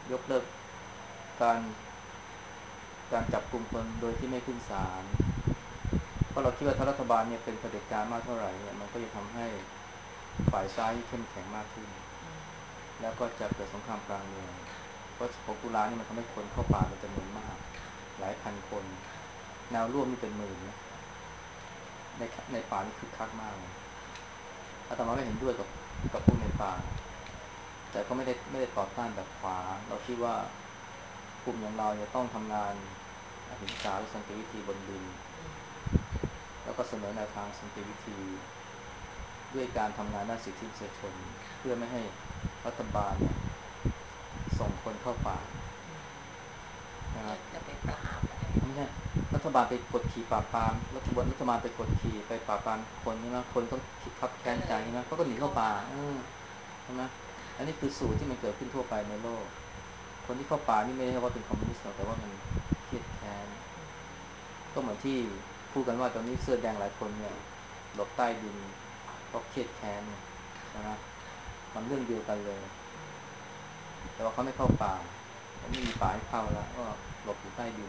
ยกเลิกการการจับกลุ่มคนโดยที่ไม่ขึ้นศาลเพราะเราคิดว่าถ้ารัฐบาลเนี่ยเป็นเผด็จการมากเท่าไหร่เนี่ยมันก็จะทำให้ฝ่ายซ้ายเข้มแข็งมากขึ้นแล้วก็จะเกิดสงครามกลางเมืองเพราะหกตุลานี่มันทำให้คนเข้าป่าเป็นจำนวนมากหลายพันคนแนวร่วมนี่เป็นหมื่นนะในในป่านี่คึกคักมากเลยอาตมาไม่เห็นด้วยกับกับพวกในป่าแต่ก็ไม่ได้ไม่ได้ต่อต้านแบบขวาเราคิดว่ากลุ่มอย่างเราเนี่ยต้องทำงานอหิงสาหรือสันติวิธีบนดินแล้วก็เสนอแนวทางสันติวิธีด้วยการทำงานด้านสิทธิมนุษยชนเพื่อไม่ให้รัฐบาลเนี่ยส่งคนเข้าป่านะครับจะไปปราบอะไรไม่ใช่รัฐบาลไปกดขี่ปราบปรามรัฐบาลรัฐบาลไปกดขี่ไปปราบปรามคนใช่ไหมคนก็คิดคับแค้นใจใช่ไหมเขาก็หนีเข้าป่าใช่ไหมอันนี้คือสูตรที่มันเกิดขึ้นทั่วไปในโลกคนที่เข้าป่านี่ไม่ใช่ว่าเป็นคอมมิวนิสต์หรอกแต่ว่ามันเครียดแค้นก็เหมือนที่พูดกันว่าตอนนี้เสื้อแดงหลายคนเนี่ยหลบใต้ดินเพราะเครียดแค้นเนี่ยใช่ไหมมันเรื่องเดียวกันเลยแต่ว่าเขาไม่เข้าป่าเขาไม่มีป่าให้เข้าแล้วก็หลบอยู่ใต้ดิน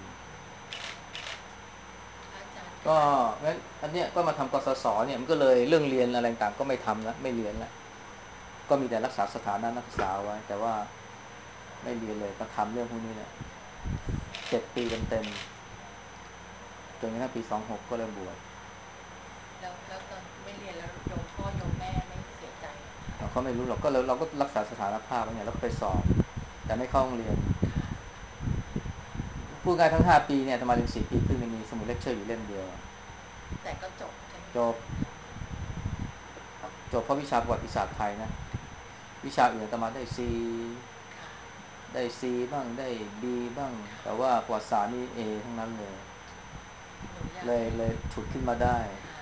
ก็งั้นอันเนี้ยก็มาทำกสศเนี่ยมันก็เลยเรื่องเรียนอะไรต่างก็ไม่ทำแล้วไม่เรียนแล้วก็มีแต่รักษาสถานะนักศึกษาไว้แต่ว่าไม่เรียนเลยก็ทำเรื่องพวกนี้แหละเจ็ดปีเต็มๆจนกระทั่งปีสองหกก็เลยบวชแล้วแล้วตอนไม่เรียนแล้วโยมพ่อโยมแม่ไม่เสียใจเขาไม่รู้หรอกก็เลยเราก็รักษาสถานภาพไว้เนี่ยแล้วก็ไปสอบแต่ไม่เข้าโรงเรียนพูดง่ายทั้งห้าปีเนี่ยทำมาเรียนสี่ปีครึ่งมีสมุดเลคเชอร์อยู่เล่มเดียวแต่ก็จบใช่ไหมจบจบเพราะวิชาประวัติศาสตร์ไทยนะวิชาอื่นอาตมาได้ C ได้ C บ้างได้ B บ้างแต่ว่าประวัติศาสตร์นี่ A ทั้งนั้นเลยเลยเลยฉุดขึ้นมาได้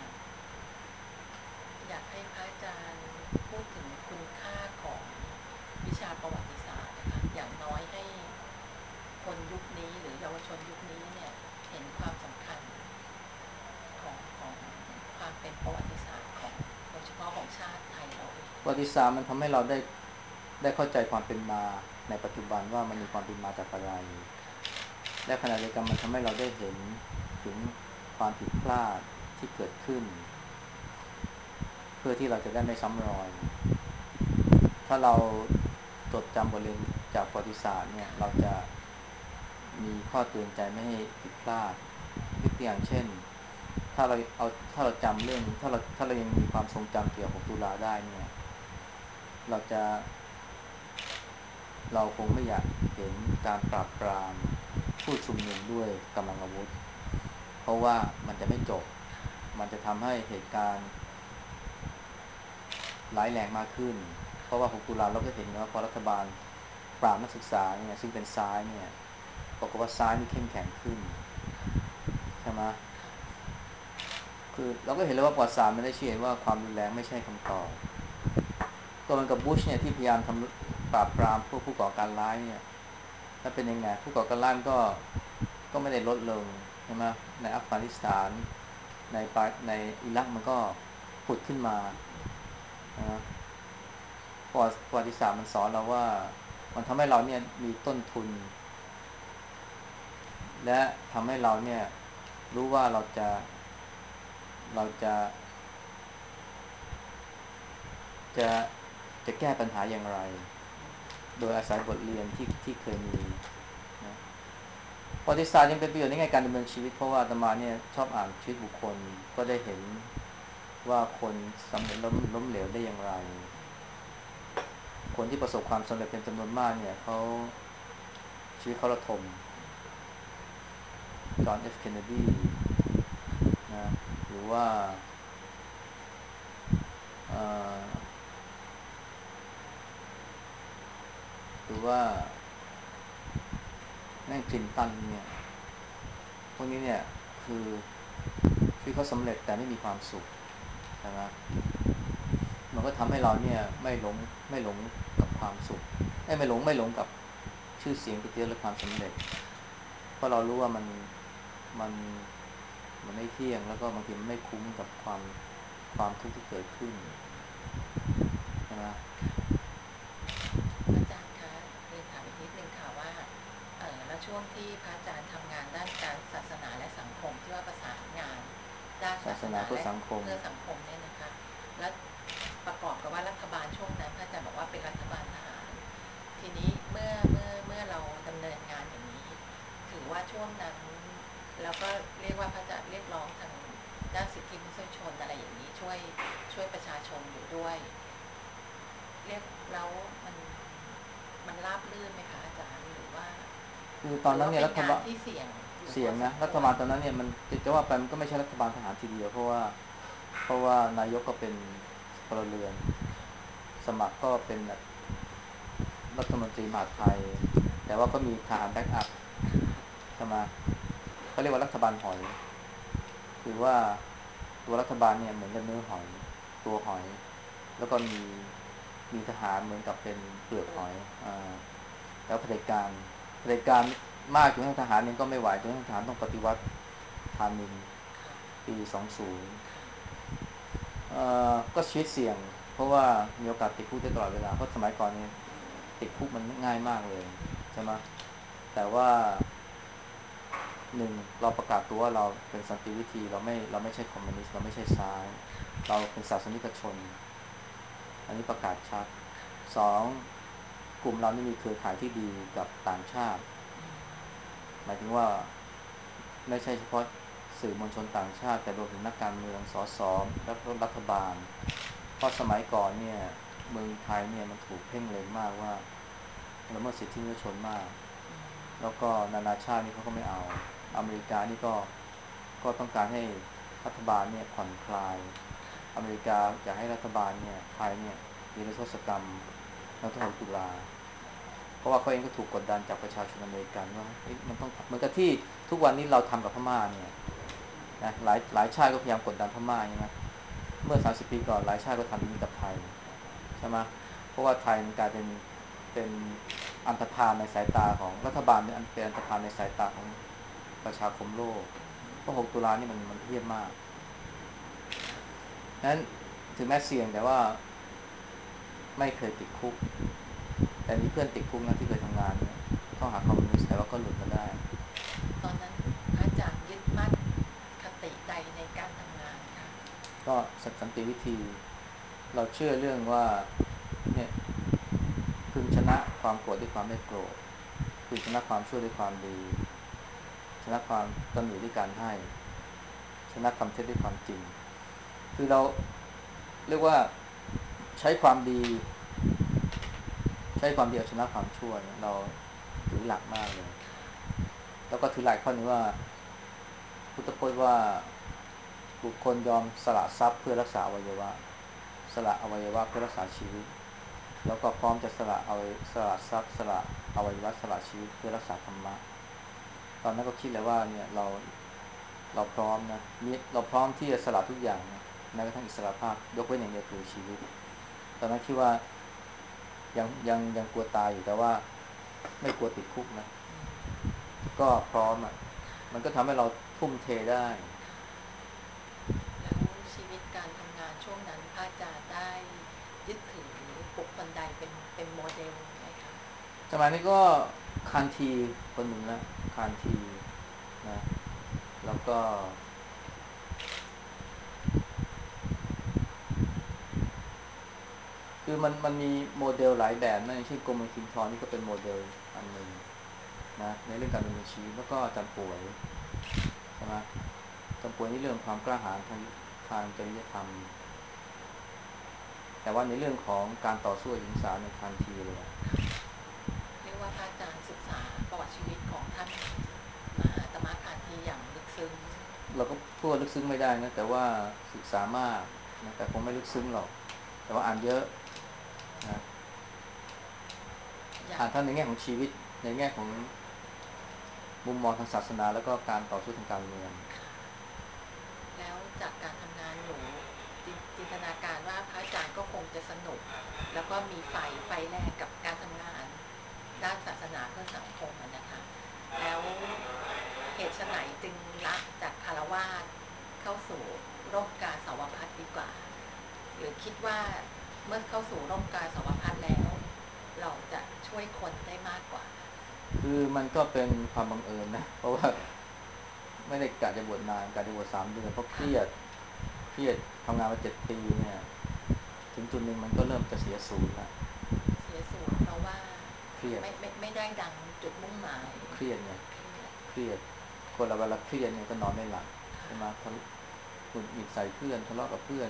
อยากให้พระอาจารย์พูดถึงคุณค่าของวิชาประวัติศาสตร์นะคะอย่างน้อยให้คนยุคนี้หรือเยาวชนยุคนี้เนี่ยเห็นความสำคัญของของความเป็นประวัติศาสตร์ของโดยเฉพาะของชาติไทยเราเองประวัติศาสตร์มันทำให้เราได้ได้เข้าใจความเป็นมาในปัจจุบันว่ามันมีความเป็นมาจากอะไรและขณะเดียวกันมันทำให้เราได้เห็นถึงความผิดพลาดที่เกิดขึ้นเพื่อที่เราจะได้ไม่ซ้ำรอยถ้าเราจดจำบทเรียนจากประวัติศาสตร์เนี่ยเราจะมีข้อเตือนใจไม่ให้ผิดพลาดยกตัวอย่างเช่นถ้าเราเอาถ้าเราจำเรื่องถ้าเราถ้าเรายังมีความทรงจำเกี่ยวกับตุลาได้เนี่ยเราจะเราคงไม่อยากเห็นการปราบปรามผู้ชุมนุมด้วยกำลังอาวุธเพราะว่ามันจะไม่จบมันจะทำให้เหตุการณ์ร้ายแรงมากขึ้นเพราะว่าหกตุลาเราก็เห็นว่าพอรัฐบาลปราบนักศึกษาเนี่ยซึ่งเป็นซ้ายเนี่ยปรากฏว่าซ้ายนี่เข้มแข็งขึ้นใช่ไหมคือเราก็เห็นเลยว่าประวัติศาสตร์มันได้ชี้เห็นว่าความรุนแรงไม่ใช่คำตอบก็เหมือนกับบุชเนี่ยที่พยายามทำปราบปรามพวกผู้ก่อการร้ายเนี่ยถ้าเป็นยังไงผู้ก่อการร้ายก็ก็ไม่ได้ลดลงใช่ไหมในอัฟกานิสถานในปาในอิรักมันก็ผุดขึ้นมานะประวัติศาสตร์มันสอนเราว่ามันทำให้เราเนี่ยมีต้นทุนและทำให้เราเนี่ยรู้ว่าเราจะเราจะจะจะแก้ปัญหาอย่างไรโดยอาศัยบทเรียนที่ที่เคยมีนะประวัติศาสตร์ยังเป็นประโยชน์ในแง่การดำเนินชีวิตเพราะว่าอาตมาเนี่ยชอบอ่านชีวิตบุคคลก็ได้เห็นว่าคนสำเร็จล้มล้มเหลวได้อย่างไรคนที่ประสบความสำเร็จเป็นจำนวนมากเนี่ยเขาชีวิตเขาระทมจอห์นเอฟเคนเนดีนะหรือว่าเอ่อหรือว่าแม่งคลินตันเนี่ยพวกนี้เนี่ยคือชีวิตเขาสำเร็จแต่ไม่มีความสุขใช่ไหมมันก็ทำให้เราเนี่ยไม่หลงไม่หลงกับความสุขไม่หลงไม่หลงกับชื่อเสียงเกียรติยศและความสำเร็จเพราะเรารู้ว่ามันมันมันไม่เที่ยงแล้วก็บางทีมันไม่คุ้มกับความความทุกข์ที่เกิดขึ้นใช่ไหมอาจารย์คะเรียนถามอีกนิดนึงค่ะที่พระอาจารย์ทำงานด้านการศาสนาและสังคมที่ว่าประสานงานด้านศาสนาเพื่อสังคมเพื่อสังคมเนี่ยนะคะและประกอบกับว่ารัฐบาลช่วงนั้นพระอาจารย์บอกว่าเป็นรัฐบาลทหารทีนี้เมื่อเมื่อเมื่อเราดำเนินงานอย่างนี้ถือว่าช่วงนั้นแล้วก็เรียกว่าพระอาจารย์เรียกร้องทางด้านสิทธิมนุษยชนอะไรอย่างนี้ช่วยช่วยประชาชนอยู่ด้วยเรียกแล้วมันมันราบรื่นไหมคะอาจารย์หรือว่าคือตอนนั้นเนี่ยรัฐบาลที่เสี่ยงเสียงนะรัฐบาลตอนนั้นเนี่ยมันจะว่าไปมันก็ไม่ใช่รัฐบาลทหารทีเดียวเพราะว่าเพราะว่านายกก็เป็นพลเรือนสมัครก็เป็นรัฐมนตรีมหาดไทยแต่ว่าก็มีทหารแบ็กอัพใช่ไหมเขาเรียกว่ารัฐบาลหอยคือว่าตัวรัฐบาลเนี่ยเหมือนกับเนื้อหอยตัวหอยแล้วก็มีมีทหารเหมือนกับเป็นเปลือกหอยอ่าแล้วเผด็จการเผด็จการมากจนทหารเองก็ไม่ไหวจนทหารต้องปฏิวัติธามินปีสองสิบเอ่อก็ชีวิตเสี่ยงเพราะว่ามีโอกาสติดคุกได้ตลอดเวลาเพราะสมัยก่อนนี้ติดคุกมันง่ายมากเลยใช่ไหมแต่ว่าหนึ่งเราประกาศตัวว่าเราเป็นสันติวิธีเราไม่เราไม่ใช่คอมมิวนิสต์เราไม่ใช่ซ้ายเราเป็นศาสนิกชนอันนี้ประกาศชัดสองกลุ่มเรานี่มีเครือข่ายที่ดีกับต่างชาติหมายถึงว่าไม่ใช่เฉพาะสื่อมวลชนต่างชาติแต่รวมถึงนักการเมืองสสและรัฐบาลเพราะสมัยก่อนเนี่ยเมืองไทยเนี่ยมันถูกเพ่งเล็งมากว่าละเมิดสิทธิมนุษยชนมากแล้วก็นานาชาตินี่เขาก็ไม่เอาอเมริกานี่ก็ก็ต้องการให้รัฐบาลเนี่ยผ่อนคลายอเมริกาอยากให้รัฐบาลเนี่ยไทยเนี่ยมีนิรโทษกรรมนักโทษตุลาเพราะว่าเขาเองก็ถูกกดดันจากประชาชนอเมริกันว่ามันต้องเหมือนกับที่ทุกวันนี้เราทำกับพม่าเนี่ยนะหลายหลายชาติก็พยายามกดดันพม่าใช่ไหมเมื่อสามสิบปีก่อนหลายชาติก็ทำอย่างนี้กับไทยใช่ไหมเพราะว่าไทยมันกลายเป็นเป็นอันธพาลในสายตาของรัฐบาลเป็นอันธพาลในสายตาของประชาคมโลกเพราะหกตุลานี่มันมันเหี้ยมมากนั้นถึงแม้เสี่ยงแต่ว่าไม่เคยติดคุกแต่มีเพื่อนติดคุกนะที่เคยทำงานเนี่ยข้อหาคอมมิวนิสต์แต่ว่าก็หลุดมาได้ตอนนั้นพระอาจารย์ยึดมั่นคติใดในการทำงานคะก็สันติวิธีเราเชื่อเรื่องว่าเนี่ยพึงชนะความโกรธด้วยความไม่โกรธพึงชนะความชั่วด้วยความดีชนะความตนีด้วยการให้ชนะความเท็จด้วยความจริงคือเราเรียกว่าใช้ความดีใช้ความดีเอาชนะความชั่วเนี่ยเราถือหลักมากเลยแล้วก็ถือหลักข้อนี้ว่าพุทธพจน์ว่าบุคคลยอมสละทรัพย์เพื่อรักษาอวัยวะสละอวัยวะเพื่อรักษาชีวิตแล้วก็พร้อมจะสละเอาสละทรัพย์สละอวัยวะสละชีวิตเพื่อรักษาธรรมะตอนนั้นก็คิดเลยว่าเนี่ยเราเราพร้อมนะมีเราพร้อมที่จะสละทุกอย่างนะแม้กระทั่งอิสรภาพยกเว้นอย่างเดียวคือชีวิตตอนนั้นคิดว่ายังยังยังกลัวตายอยู่แต่ว่าไม่กลัวติดคุกนะก็พร้อมอ่ะมันก็ทำให้เราทุ่มเทได้แล้วชีวิตการทำงานช่วงนั้นพระอาจารย์ได้ยึดถือบุคคลใดเป็นเป็นโมเดลไหมคะสมัยนี้ก็คานทีคนหนึ่งนะคานทีนะแล้วก็คือมันมันมีโมเดลหลายแบบนะอย่างเช่นกรมคิมทองนี่ก็เป็นโมเดลอันหนึ่งนะในเรื่องการดำเนินชีวิตแล้วก็อาจารย์ป่วยใช่ไหมอาจารย์ป่วยนี่เรื่องความกล้าหาญทางทางจริยธรรมแต่ว่าในเรื่องของการต่อสู้หญิงสาวในคานทีเลยเรียกว่าพระอาจารย์ศึกษาประวัติชีวิตของท่านมหาตมะคานธีอย่างลึกซึ้งเราก็พูดว่าลึกซึ้งไม่ได้นะแต่ว่าศึกษามากนะแต่คงไม่ลึกซึ้งหรอกแต่ว่าอ่านเยอะนะอยากอ่านทั้งในแง่ของชีวิตในแง่ของมุมมองทางศาสนาแล้วก็การต่อสู้ทางการเมืองแล้วจากการทำงานหนูจินตนาการว่าพระอาจารย์ก็คงจะสนุกแล้วก็มีไฟไฟแรงกับการทำงานด้านศาสนาเพื่อสังคมนะคะแล้วเหตุไฉนจึงละจากคารวาสเข้าสู่ร่มกาสาวพัสดีกว่าหรือคิดว่าเมื่อเข้าสู่ร่มกาสาวพัสแล้วเราจะช่วยคนได้มากกว่าคือมันก็เป็นความบังเอิญนะเพราะว่าไม่ได้กะจะบวชนานกะจะบวชสามเดือนเพราะเครียดเครียดทำงานมาเจ็ดปีเนี่ยถึงจุดหนึ่งมันก็เริ่มจะเสียศูนย์ละเสียศูนย์เพราะว่าเครียดไม่ไม่ไม่ได้ดังจุดมุ่งหมายเครียดไงเครียดเครียดคนเราเวลาเครียดเนี่ยก็นอนไม่หลับใช่ไหมค่ะทะเลาะหงุดหงิดใส่เพื่อนทะเลาะกับเพื่อน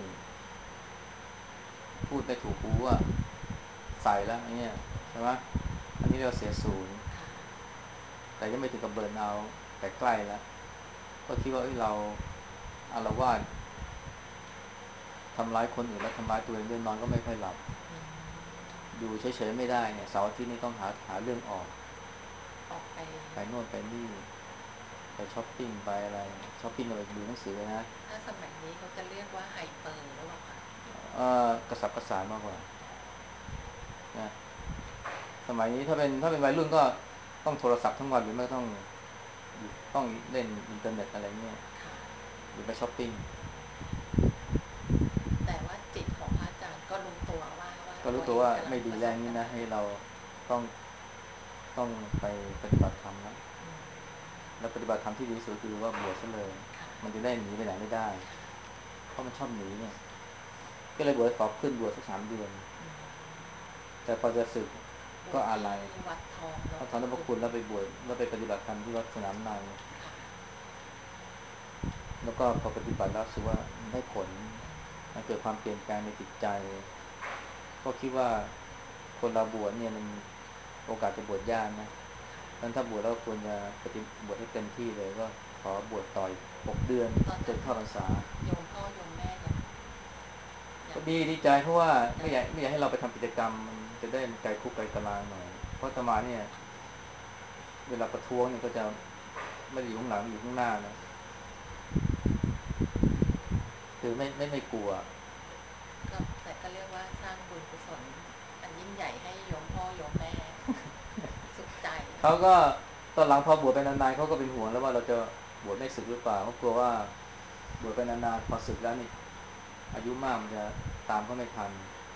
พูดไม่ถูกหูอ่ะใส่แล้วอย่างเงี้ยใช่ไหมอันนี้เราเสียศูนย์ค่ะแต่ยังไม่ถึงกับเบิร์นเอาท์แต่ใกล้แล้วก็คิดว่าเอ้ยเราอาละวาดทำร้ายคนอื่นแล้วทำร้ายตัวเองด้วยนอนก็ไม่ค่อยหลับอืมอยู่เฉยๆไม่ได้เนี่ยเสาร์อาทิตย์นี้ต้องหาหาเรื่องออกออกไปไปโน่นไปนี่ไปช้อปปิ้งไปอะไรช้อปปิ้งก็ไปดูหนังสือนะถ้าสมัยนี้เขาจะเรียกว่าไฮเปอร์หรือเปล่าคะเออกระสับกระส่ายมากกว่านะสมัยนี้ถ้าเป็นถ้าเป็นวัยรุ่นก็ต้องโทรศัพท์ทั้งวันหรือไม่ต้องต้องเล่นอินเทอร์เน็ตอะไรเงี้ยค่ะหรือไปช้อปปิ้งแต่ว่าจิตของพระอาจารย์ก็รู้ตัวว่าว่าก็รู้ตัวเองตัวว่ากำลังประสไม่ดีแรงบปัญหานี้นะให้เราต้องต้องไปปฏิบัติธรรมนะอืมแล้วปฏิบัติธรรมที่ดีที่สุดคือว่าบวชซะเลยค่ะมันจะได้หนีไปไหนไม่ได้ค่ะเพราะมันชอบหนีเนี่ยก็เลยบวชขอขึ้นบวชสักสามเดือนอืมแต่พอจะสึกบวชที่ก็อะไรวัดทองนพระทพคุณานพคุณแล้วไปบวชแล้วไปปฏิบัติธรรมที่วัดสนามในค่ะแล้วก็พอปฏิบัติแล้วรู้สึกว่ามันได้ผลมันเกิดความเปลี่ยนแปลงในจิตใจก็คิดว่าคนเราบวชเนี่ยมันโอกาสจะบวชยากนะดังนั้นถ้าบวชแล้วควรจะปฏิบวชให้เต็มที่เลยก็ขอบวชต่อยหกเดือนตอนนั้นจนเข้าพรรษาโยมพ่อโยมแม่ยังยังก็ดีดีใจเพราะว่าไม่ได้อยากไม่อยากให้เราไปทำกิจกรรมมันจะได้มันไกลคุกไกลตารางหน่อยเพราะอาตมาเนี่ยเวลาประท้วงเนี่ยก็จะไม่ได้อยู่ข้างหลังอยู่ข้างหน้านะคือไม่ไม่ไม่กลัวก็แต่ก็เรียกว่าสร้างบุญกุศลอันยิ่งใหญ่ให้โยมพ่อโยมแม่สุขใจเขาก็ตอนหลังพอบวชไปนานๆเขาก็เป็นห่วงแล้วว่าเราจะบวชไม่สึกหรือเปล่าเขากลัวว่าบวชไปนานๆพอสึกแล้วนี่อายุมากมันจะตามเขาไม่ทัน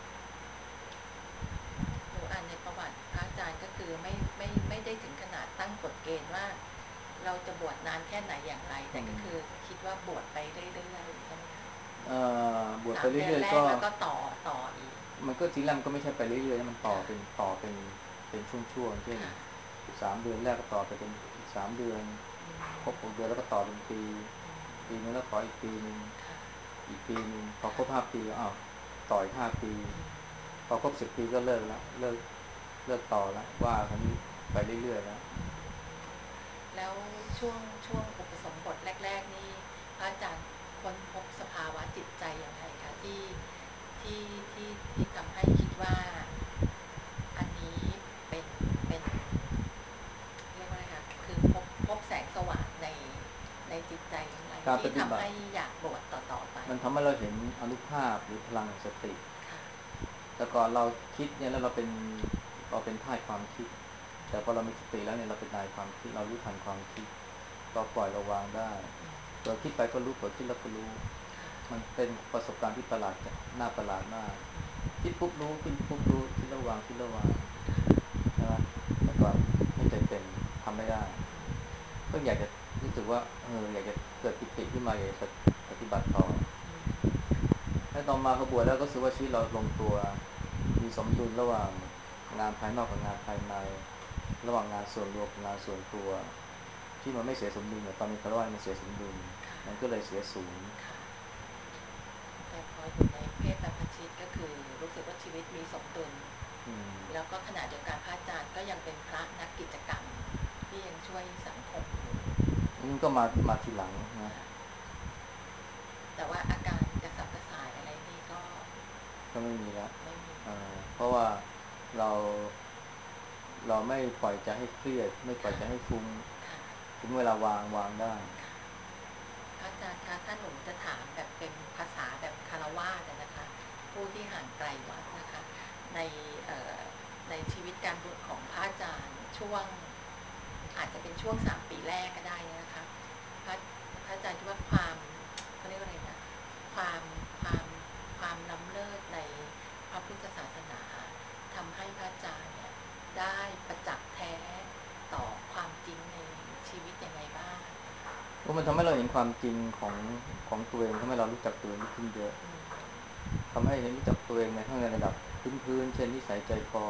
หนูอ่านในประวัติพระอาจารย์ก็คือไม่ไม่ไม่ได้ถึงขนาดตั้งกฎเกณฑ์ว่าเราจะบวชนานแค่ไหนอย่างไรแต่อืมก็คือคิดว่าบวชไปเรื่อยๆใช่ไหมคะเอ่อบวชไปสามเดือนเรื่อยๆก็แรกแล้วก็ต่อต่ออีกมันก็ทีแรกมันก็ไม่ใช่ไปเรื่อยๆนะมันต่อค่ะเป็นต่อเป็นเป็นช่วงๆเช่นค่ะสามเดือนแรกก็ต่อไปเป็นอีกสามเดือนอืมครบหกเดือนแล้วก็ต่อเป็นปีอืมปีนึงแล้วขออีกปีนึงค่ะอีกปีนึงพอครบห้าค่ะปีอ้าวต่ออีกห้าปีอืมพอครบสิบปีก็เลิกแล้วเลิกเลิกต่อแล้วว่าคราวนี้ไปเรื่อยๆแล้วอืมแล้วช่วงช่วงอุปสมบทแรกๆนี่พระอาจารย์ค้นพบสภาวะจิตใจยังไงคะที่ที่ที่ที่ทำให้คิดว่าอันนี้เป็นเป็นเรียกว่าอะไรคะคือพบพบแสงสว่างในในจิตใจอย่างไรการที่ทำให้ปฏิบัติอยากบวชต่อๆไปมันทำให้เราเห็นอานุภาพหรือพลังแห่งสติค่ะแต่ก่อนเราคิดเนี่ยแล้วเราเป็นเราเป็นท่าความคิดแต่พอเรามีสติแล้วเนี่ยเราเป็นนายความคิดเรารู้ทันความคิดเราปล่อยเราวางได้อืมเผลอคิดไปก็รู้เผลอคิดแล้วก็รู้ค่ะมันเป็นประสบการณ์ที่ประหลาดน่าประหลาดมากอืมคิดปุ๊บรู้คิดปุ๊บรู้คิดแล้ววางคิดแล้ววางค่ะใช่ไหมแต่ก่อนไม่เคยเป็นทำไม่ได้อืมก็อยากจะรู้สึกว่าเอออยากจะเกิดปิติขึ้นมาอยากจะปฏิบัติต่ออืมแล้วต่อมาพอบวชแล้วก็รู้สึกว่าชีวิตเราลงตัวมีสมดุลระหว่างงานภายนอกกับงานภายในระหว่างงานส่วนรวมกับงานส่วนตัวที่มันไม่เสียสมดุลเนี่ยตอนนี้เพราะว่ามันเสียสมดุลค่ะมันก็เลยเสียศูนย์ค่ะแต่พออยู่ในเพศแบบประชิตก็คือรู้สึกว่าชีวิตมีสมดุลอืมแล้วก็ขณะเดียวกันพระอาจารย์ก็ยังเป็นพระนักกิจกรรมที่ยังช่วยสังคมอยู่อันนี้ก็มามาทีหลังนะค่ะแต่ว่าอาการกระสับกระส่ายอะไรนี่ก็ก็ไม่มีแล้วไม่มีเอ่อเพราะว่าเราเราไม่ปล่อยใจให้เครียดไม่ปล่อยค่ะใจให้ฟุ้งค่ะถึงเวลาวางวางได้ค่ะพระอาจารย์คะถ้าหนูจะถามแบบเป็นภาษาแบบคารวาสนะคะ ผู้ที่ห่างไกลวัดนะคะในในชีวิตการบวชของพระอาจารย์ช่วงอาจจะเป็นช่วงสามปีแรกก็ได้นะคะพระพระอาจารย์คิดว่าความเขาเรียกว่าอะไรนะความความความล้ำเลิศในพระพุทธศาสนาทำให้พระอาจารย์เนี่ยได้ประจักษ์แท้ต่อความจริงในชีวิตยังไงบ้างว่ามันทำให้เราเห็นความจริงของของตัวเองทำให้เรารู้จักตัวเองขึ้นเยอะทำให้เรารู้จักตัวเองในทั้งในระดับพื้นๆเช่นนิสัยใจคอ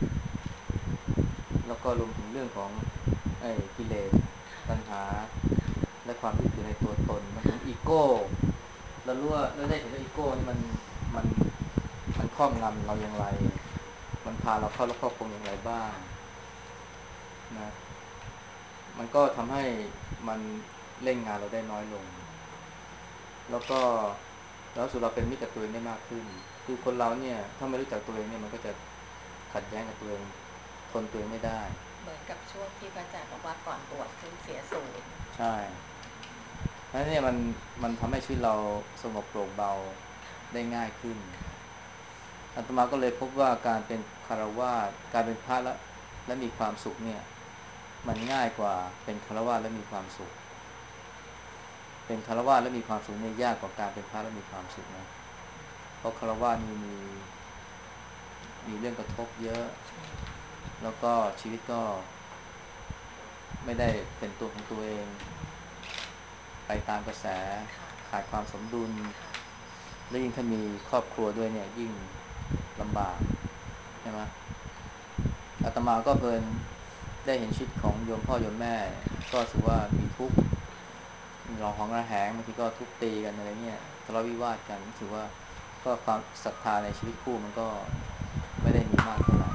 แล้วก็รวมถึงเรื่องของไอ้กิเลสตัณหาและความยึดถือในตัวตนมันถึงอีโก้เรารู้ว่าเราได้เห็นว่าอีโก้นี่มันมันมันครอบงำเราอย่างไรมันพาเราเข้าแล้วครอบครองอย่างไรบ้างนะมันก็ทำให้มันเล่นงานเราได้น้อยลงแล้วก็แล้วสุดเราเป็นมิตรกับตัวเองได้มากขึ้นคือคนเราเนี่ยถ้าไม่รู้จักตัวเองเนี่ยมันก็จะขัดแย้งกับตัวเองทนตัวเองไม่ได้เหมือนกับช่วงที่พระอาจารย์บอกว่าก่อนบวชคือเสียศูนย์ใช่แล้วเนี่ยมันมันทำให้ชีวิตเราสงบโปร่งเบาได้ง่ายขึ้นอาตมาก็เลยพบว่าการเป็นคฤหัสถ์การเป็นพระและและมีความสุขเนี่ยมันง่ายกว่าเป็นคฤหัสถ์และมีความสุขเป็นคฤหัสถ์และมีความสุขเนี่ยยากกว่าการเป็นพระและมีความสุขนะเพราะคฤหัสถ์นี่มีมีเรื่องกระทบเยอะแล้วก็ชีวิตก็ไม่ได้เป็นตัวของตัวเองไปตามกระแสขาดความสมดุลและยิ่งถ้ามีครอบครัวด้วยเนี่ยยิ่งลำบากใช่ไหมอาตมาก็เพลินได้เห็นชีวิตของโยมพ่อโยมแม่ก็ถือว่ามีทุกข์ร้องของระแหงบางทีก็ทุบตีกันอะไรเงี้ยทะเลาะวิวาทกันถือว่าก็ความศรัทธาในชีวิตคู่มันก็ไม่ได้มีมากเท่าไหร่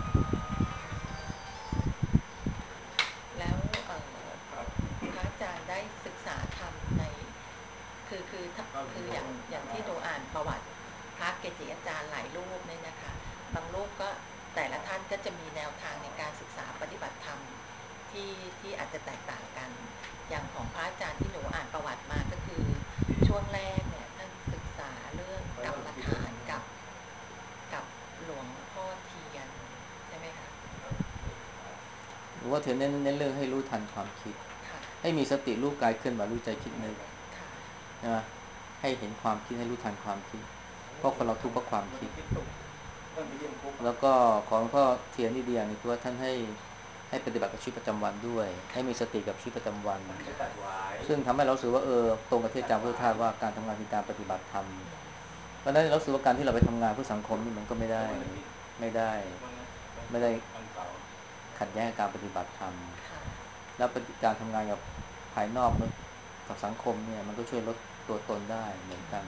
แล้วเอ่อพระอาจารย์ได้ศึกษาธรรมในคือคือคืออย่างอย่างที่หนูอ่านประวัติพระเกจิอาจารย์หลายรูปเนี่ยนะคะบางรูปก็แต่ละท่านก็จะมีแนวทางในการศึกษาปฏิบัติธรรมที่ที่อาจจะแตกต่างกันอย่างของพระอาจารย์ที่หนูอ่านประวัติมาก็คือช่วงแรกเนี่ยท่านศึกษาเรื่องกรรมฐานกับกับหลวงพ่อเทียนใช่ไหมคะหรือว่าเธอเน้นเน้นเรื่องให้รู้ทันความคิดให้มีสติรู้กายเคลื่อนไหวรู้ใจคิดนึกนะให้เห็นความคิดให้รู้ทันความคิดเพราะคนเราทุกข์เพราะความคิดแล้วก็ของพ่อเทียนนี่เดียนี่คือว่าท่านให้ให้ปฏิบัติกับชีวิตประจำวันด้วยให้มีสติกับชีวิตประจำวันซึ่งทำให้เราสึกว่าเออตรงกับที่อาจารย์พุทธทาสว่าการทำงานคือการปฏิบัติธรรมเพราะฉะนั้นเราสึกว่าการที่เราไปทำงานเพื่อสังคมนี่มันก็ไม่ได้ไม่ได้ไม่ได้ขัดแย้งกับการปฏิบัติธรรมแล้วการทำงานกับภายนอกกับสังคมเนี่ยมันก็ช่วยลดตัวตนได้เหมือนกัน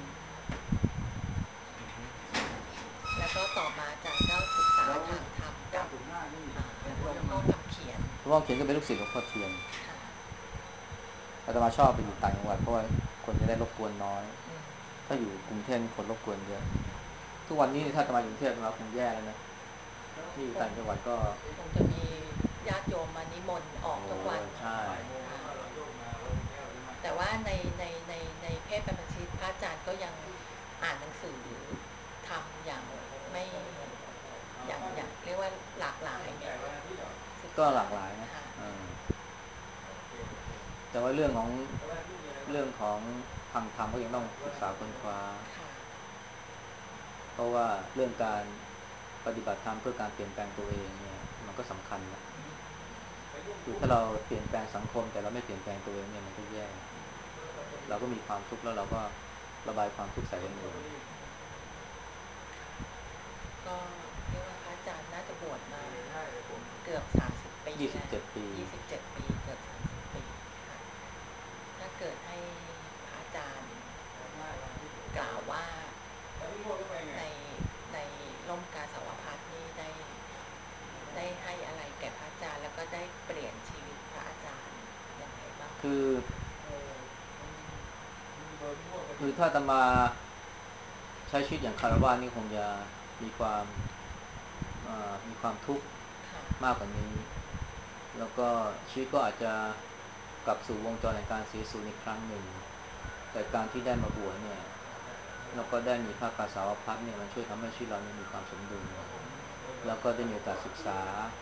แล้วก็ต่อมาอาจารย์ก็ศึกษาทางธรรมกับหลวงพ่อคำเขียนหลวงพ่อเขียนก็เป็นลูกศิษย์หลวงพ่อเทียนอาตมาชอบไปอยู่ต่างจังหวัดเพราะว่าคนจะได้รบกวนน้อยถ้าอยู่กรุงเทพคนรบกวนเยอะทุกวันนี้ถ้าอาตมาอยู่กรุงเทพเราคงแย่แล้วนะนี่อยู่ต่างจังหวัดก็คงจะมีญาติโยมมานิมนต์ออกทุกวันใช่แต่ว่าในในในในเพศบรรพชิตพระอาจารย์ก็ยังอ่านหนังสือทำอย่างไม่อย่างอย่างเรียกว่าหลากหลายก็หลากหลายนะแต่ว่าเรื่องของเรื่องของทางธรรมก็ยังต้องศึกษาค้นคว้าเพราะว่าเรื่องการปฏิบัติธรรมเพื่อการเปลี่ยนแปลงตัวเองเนี่ยมันก็สำคัญนะคือถ้าเราเปลี่ยนแปลงสังคมแต่เราไม่เปลี่ยนแปลงตัวเองเนี่ยมันก็แย่เราก็มีความทุกข์แล้วเราก็ระบายความทุกข์ใส่คนอื่นก็เรียกว่าพระอาจารย์น่าจะบวชมาเกือบสามสิบปียี่สิบเจ็ดปียี่สิบเจ็ดปีเกือบสามสิบปีค่ะถ้าเกิดให้พระอาจารย์กล่าวว่าในในร่มกาสาวพัสนี่ได้ได้ให้อะไรแก่พระอาจารย์แล้วก็ได้เปลี่ยนชีวิตพระอาจารย์ยังไงบ้างคือคือถ้าจะมาใช้ชีวิตอย่างคารวะนี่คงจะมีความมีความทุกข์มากกว่านี้แล้วก็ชีวิตก็อาจจะกลับสู่วงจรแห่งการเสียสูญอีกครั้งหนึ่งแต่การที่ได้มาบวชเนี่ยแล้วก็ได้มีพระกาสาวพัสเนี่ยมันช่วยทำให้ชีวิตเราเนี่ยมีความสมดุลแล้วก็ได้มีโอกาสศึกษา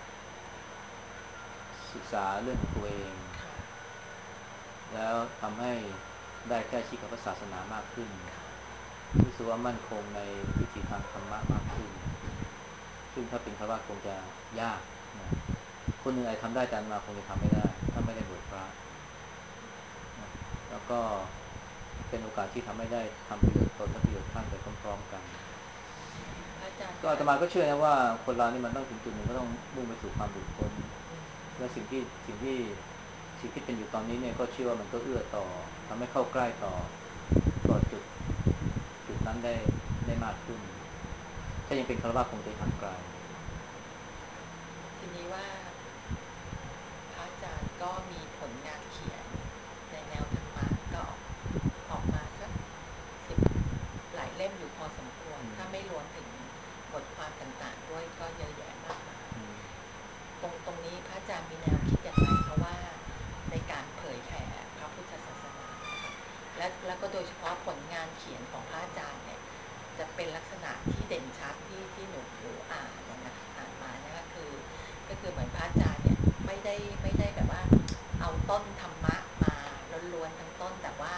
ศึกษาเรื่องของตัวเองแล้วทำให้ได้ใกล้ชิดกับพระศาสนามากขึ้นรู้สึกว่ามั่นคงในวิถีทางธรรมะมากขึ้นซึ่งถ้าเป็นคารวะคงจะยากนะคนหนึ่งอาจทำได้แต่มาคงจะทำไม่ได้ถ้าไม่ได้บวชพระนะแล้วก็เป็นโอกาสที่ทำให้ได้ทำประโยชน์ตนและประโยชน์ท่านไปพร้อมๆกันพระอาจารย์ก็คะอาตมาก็เชื่อนะว่าคนเรานี่มันต้องถึงจุดหนึ่งก็ต้องมุ่งไปสู่ความหลุดพ้นและสิ่งที่สิ่งที่สิ่งที่เป็นอยู่ตอนนี้เนี่ยก็เชื่อว่ามันก็เอื้อต่อทำให้เข้าใกล้ต่อต่อจุดจุดนั้นได้ได้มากขึ้นถ้ายังเป็นคารวะคงจะห่างไกลทีนี้ว่าพระอาจารย์ก็มีผลงานเขียนในแนวธรรมะก็ออกมาสักสิบหลายเล่มอยู่พอสมควรถ้าไม่รวมถึงบทความต่างๆด้วยก็เยอะแยะมากมายตรงตรงนี้พระอาจารย์มีแนวคิดอย่างไรเพราะว่าในการเผยแผ่พระพุทธศาสนานะคะและแล้วก็โดยเฉพาะผลงานเขียนของพระอาจารย์เนี่ยจะเป็นลักษณะที่เด่นชัดที่ที่หนูหนูอ่านนะคะอ่านมาเนี่ยก็คือก็คือเหมือนพระอาจารย์เนี่ยไม่ได้ไม่ได้แบบว่าเอาต้นธรรมะมาล้วนๆทั้งต้นแต่ว่า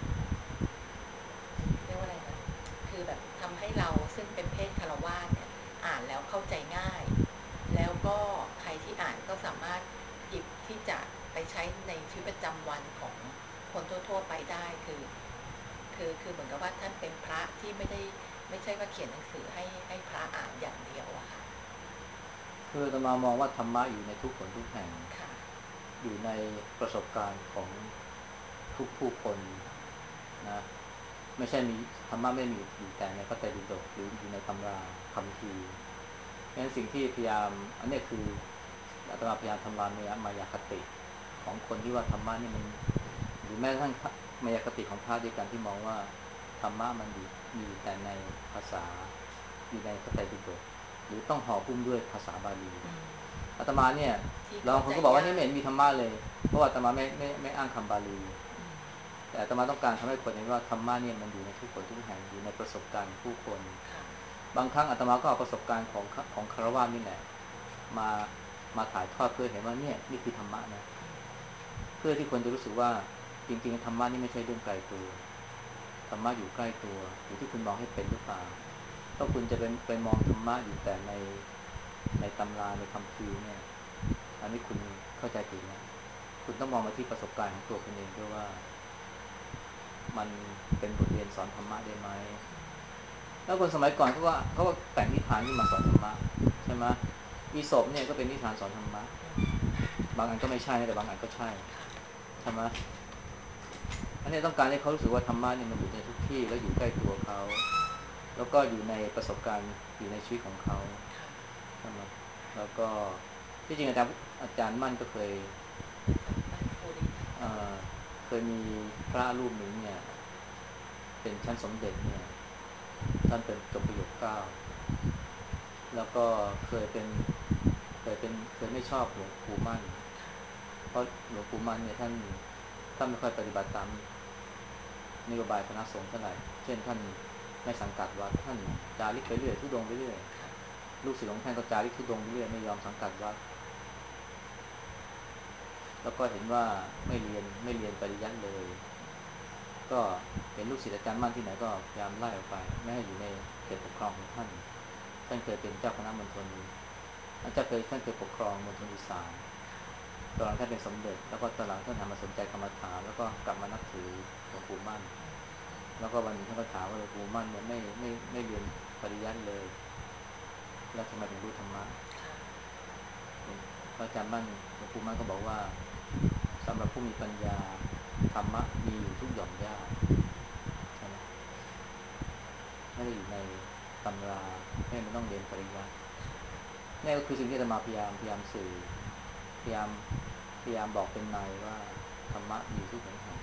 เรียกว่าอะไรนะคือแบบทำให้เราซึ่งเป็นเพศคารวาสเนี่ยอ่านแล้วเข้าใจง่ายแล้วก็ใครที่อ่านก็สามารถหยิบที่จะไปใช้ในชีวิตประจำวันของคนทั่วๆไปได้คือคือคือเหมือนกับว่าท่านเป็นพระที่ไม่ได้ไม่ใช่ว่าเขียนหนังสือให้ให้พระอ่านอย่างเดียวอะค่ะคืออาตมามองว่าธรรมะอยู่ในทุกคนทุกแห่งค่ะอยู่ในประสบการณ์ของทุกผู้คนนะไม่ใช่มีธรรมะไม่มีอยู่แต่ในพระไตรปิฎกหรืออยู่ในตำราคัมภีร์งั้นสิ่งที่พยายามอันนี้คืออาตมาพยายามทำลายมายาคติของคนที่ว่าธรรมะนี่มันหรือแม้กระทั่งมายาคติของพระด้วยกันที่มองว่าธรรมะมันอยู่มีอยู่แต่ในภาษาอยู่ในพระไตรปิฎกหรือต้องห่อหุ้มด้วยภาษาบาลีอาตมาเนี่ยบางคนก็บอกว่านี่ไม่เห็นมีธรรมะเลยเพราะว่าอาตมาไม่ไม่ไม่อ้างคำบาลีแต่อาตมาต้องการทำให้คนเห็นว่าธรรมะเนี่ยมันอยู่ในทุกคนทุกแห่งอยู่ในประสบการณ์ของผู้คนบางครั้งอาตมาก็เอาประสบการณ์ของของคารวะนี่แหละมามาถ่ายทอดเพื่อเห็นว่าเนี่ยนี่คือธรรมะนะเพื่อที่คนจะรู้สึกว่าจริงๆธรรมะนี่ไม่ใช่เรื่องไกลตัวธรรมะอยู่ใกล้ตัวอยู่ที่คุณมองให้เป็นหรือเปล่าถ้าคุณจะเป็นไปมองธรรมะอยู่แต่ในในตำราในคัมภีร์เนี่ยอันนี้คุณเข้าใจผิดแล้วคุณต้องมองมาที่ประสบการณ์ของตัวคุณเองด้วยว่ามันเป็นบทเรียนสอนธรรมะได้ไหมแล้วคนสมัยก่อนเขาก็เขาก็แต่งนิทานขึ้นมาสอนธรรมะใช่ไหมอีสปเนี่ยก็เป็นนิทานสอนธรรมะบางอันก็ไม่ใช่แต่บางอันก็ใช่ใช่ไหมอันนี้ต้องการให้เขารู้สึกว่าธรรมะเนี่ยมันอยู่ในทุกที่แล้วอยู่ใกล้ตัวเขาแล้วก็อยู่ในประสบการณ์อยู่ในชีวิตของเขาใช่ไหมแล้วก็ที่จริงอาจารย์อาจารย์มั่นก็เคยเคยมีพระรูปหนึ่งเนี่ยเป็นชั้นสมเด็จเนี่ยท่านเป็นจบประโยคเก้าแล้วก็เคยเป็นเคยเป็นเคยไม่ชอบหลวงปู่มั่นเพราะหลวงปู่มั่นเนี่ยท่านท่านไม่ค่อยปฏิบัติตามนโยบายคณะสงฆ์เท่าไหร่เช่นท่านไม่สังกัดวัดท่านจาริกไปเรื่อยทุดงไปเรื่อยลูกศิษย์ของท่านก็จาริกทุดงไปเรื่อยไม่ยอมสังกัดวัดแล้วก็เห็นว่าไม่เรียนไม่เรียนปริยัติเลยก็เห็นลูกศิษย์อาจารย์มั่นที่ไหนก็พยายามไล่ออกไปไม่ให้อยู่ในเขตปกครองของท่านท่านเคยเป็นเจ้าคณะมณฑลอาจารย์เคยท่านเคยปกครองมณฑลอีสานตอนหลังท่านเป็นสมเด็จแล้วก็ตอนหลังท่านหันมาสนใจกรรมฐานแล้วก็กลับมานับถือหลวงปู่มั่นแล้วก็วันหนึ่งท่านก็ถามว่าหลวงปู่มั่นเนี่ยไม่ไม่ไม่เรียนปริยัติเลยแล้วทำไมถึงรู้ธรรมะพระอาจารย์มั่นหลวงปู่มั่นก็บอกว่าสำหรับผู้มีปัญญาธรรมะมีอยู่ทุกหย่อมหญ้าใช่ไหมไม่ได้อยู่ในตำราไม่ไม่ต้องเรียนปริยัตินี่ก็คือสิ่งที่อาตมาพยายามพยายามสื่อพยายามพยายามบอกเป็นในว่าธรรมะมีทุกแห่ง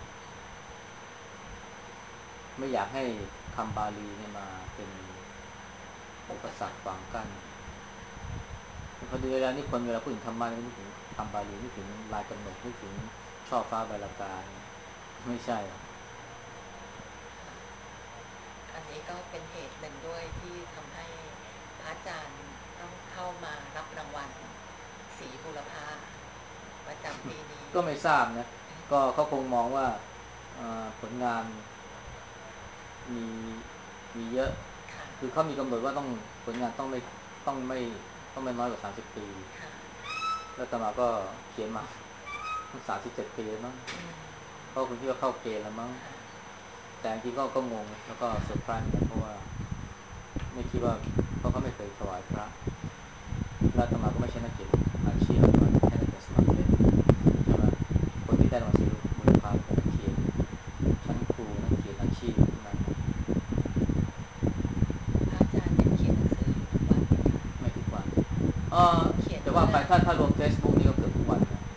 ไม่อยากให้คำบาลีเนี่ยมาเป็นอุปสรรคขวางกั้นพอดีเวลานี่คนเวลาพูดถึงธรรมะนึกถึงคำบาลีนึกถึงลายกำหนดนึกถึงช่อฟ้าใบลากาไม่ใช่หรอกอันนี้ก็เป็นเหตุหนึ่งด้วยที่ทำให้พระอาจารย์ต้องเข้ามารับรางวัลศรีบุรพาประจำปีนี้ก็ไม่ทราบนะก็เขาคงมองว่าผลงานมีมีเยอะคือเขามีกำหนดว่าต้องผลงานต้องไม่ต้องไม่ต้องไม่น้อยกว่าสามสิบปีแล้วอาตมาก็เขียนมาสามสิบเจ็ดปีแล้วมั้งเพราะคุณคิดว่าเข้าเกณฑ์แล้วมั้งแต่จริงๆก็ก็งงแล้วก็เซอร์ไพรส์เหมือนกันเพราะว่าไม่คิดว่าเพราะเขาไม่เคยถวายพระแล้วอาตมาก็ไม่ใช่นักเขียนอาชีพอาตมาแค่นักเขียนสมัครเล่นใช่ไหมคนที่ได้รางวัลศิลป์บุรพาเป็นนักเขียนชั้นครูนักเขียนอาชีพทั้งนั้นพระอาจารย์ยังเขียนหนังสือทุกวันไหมคะไม่ทุกวันเออเขียนแต่ว่าเพื่อไปถ้าถ้ารวม Facebook นี่ก็เกือบทุกวันนะ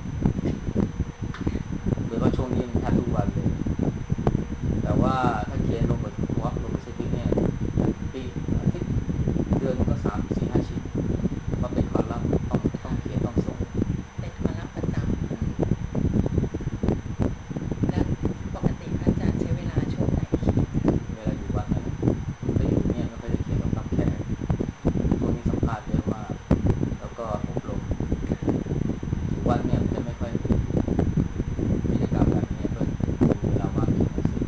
โดยว่าช่วงนี้มันแทบทุกวันเลยแต่ว่าถ้าเขียนลงบทวักลงบทสคริปต์เนี่ยปีอาทิตย์เดือนก็สามสี่ห้าชิ้นเพราะเป็นคอลัมน์ต้องต้องเขียนต้องส่งเป็นคอลัมน์ประจอืมำแล้วปกติพระอาจารย์ใช้เวลาช่วงไหนเขียนเวลาอยู่วัดนั่นแหละถ้าอยู่เนี่ยไม่ค่อยได้เขียนแบบรับแขกช่วงนี้สัมภาษณ์เยอะมากแล้วก็อบรมอยู่วัดเนี่ยมันจะไม่ค่อยมีกิจกรรมแบบนี้ก็มีเวลาว่างเขียนหนังสือ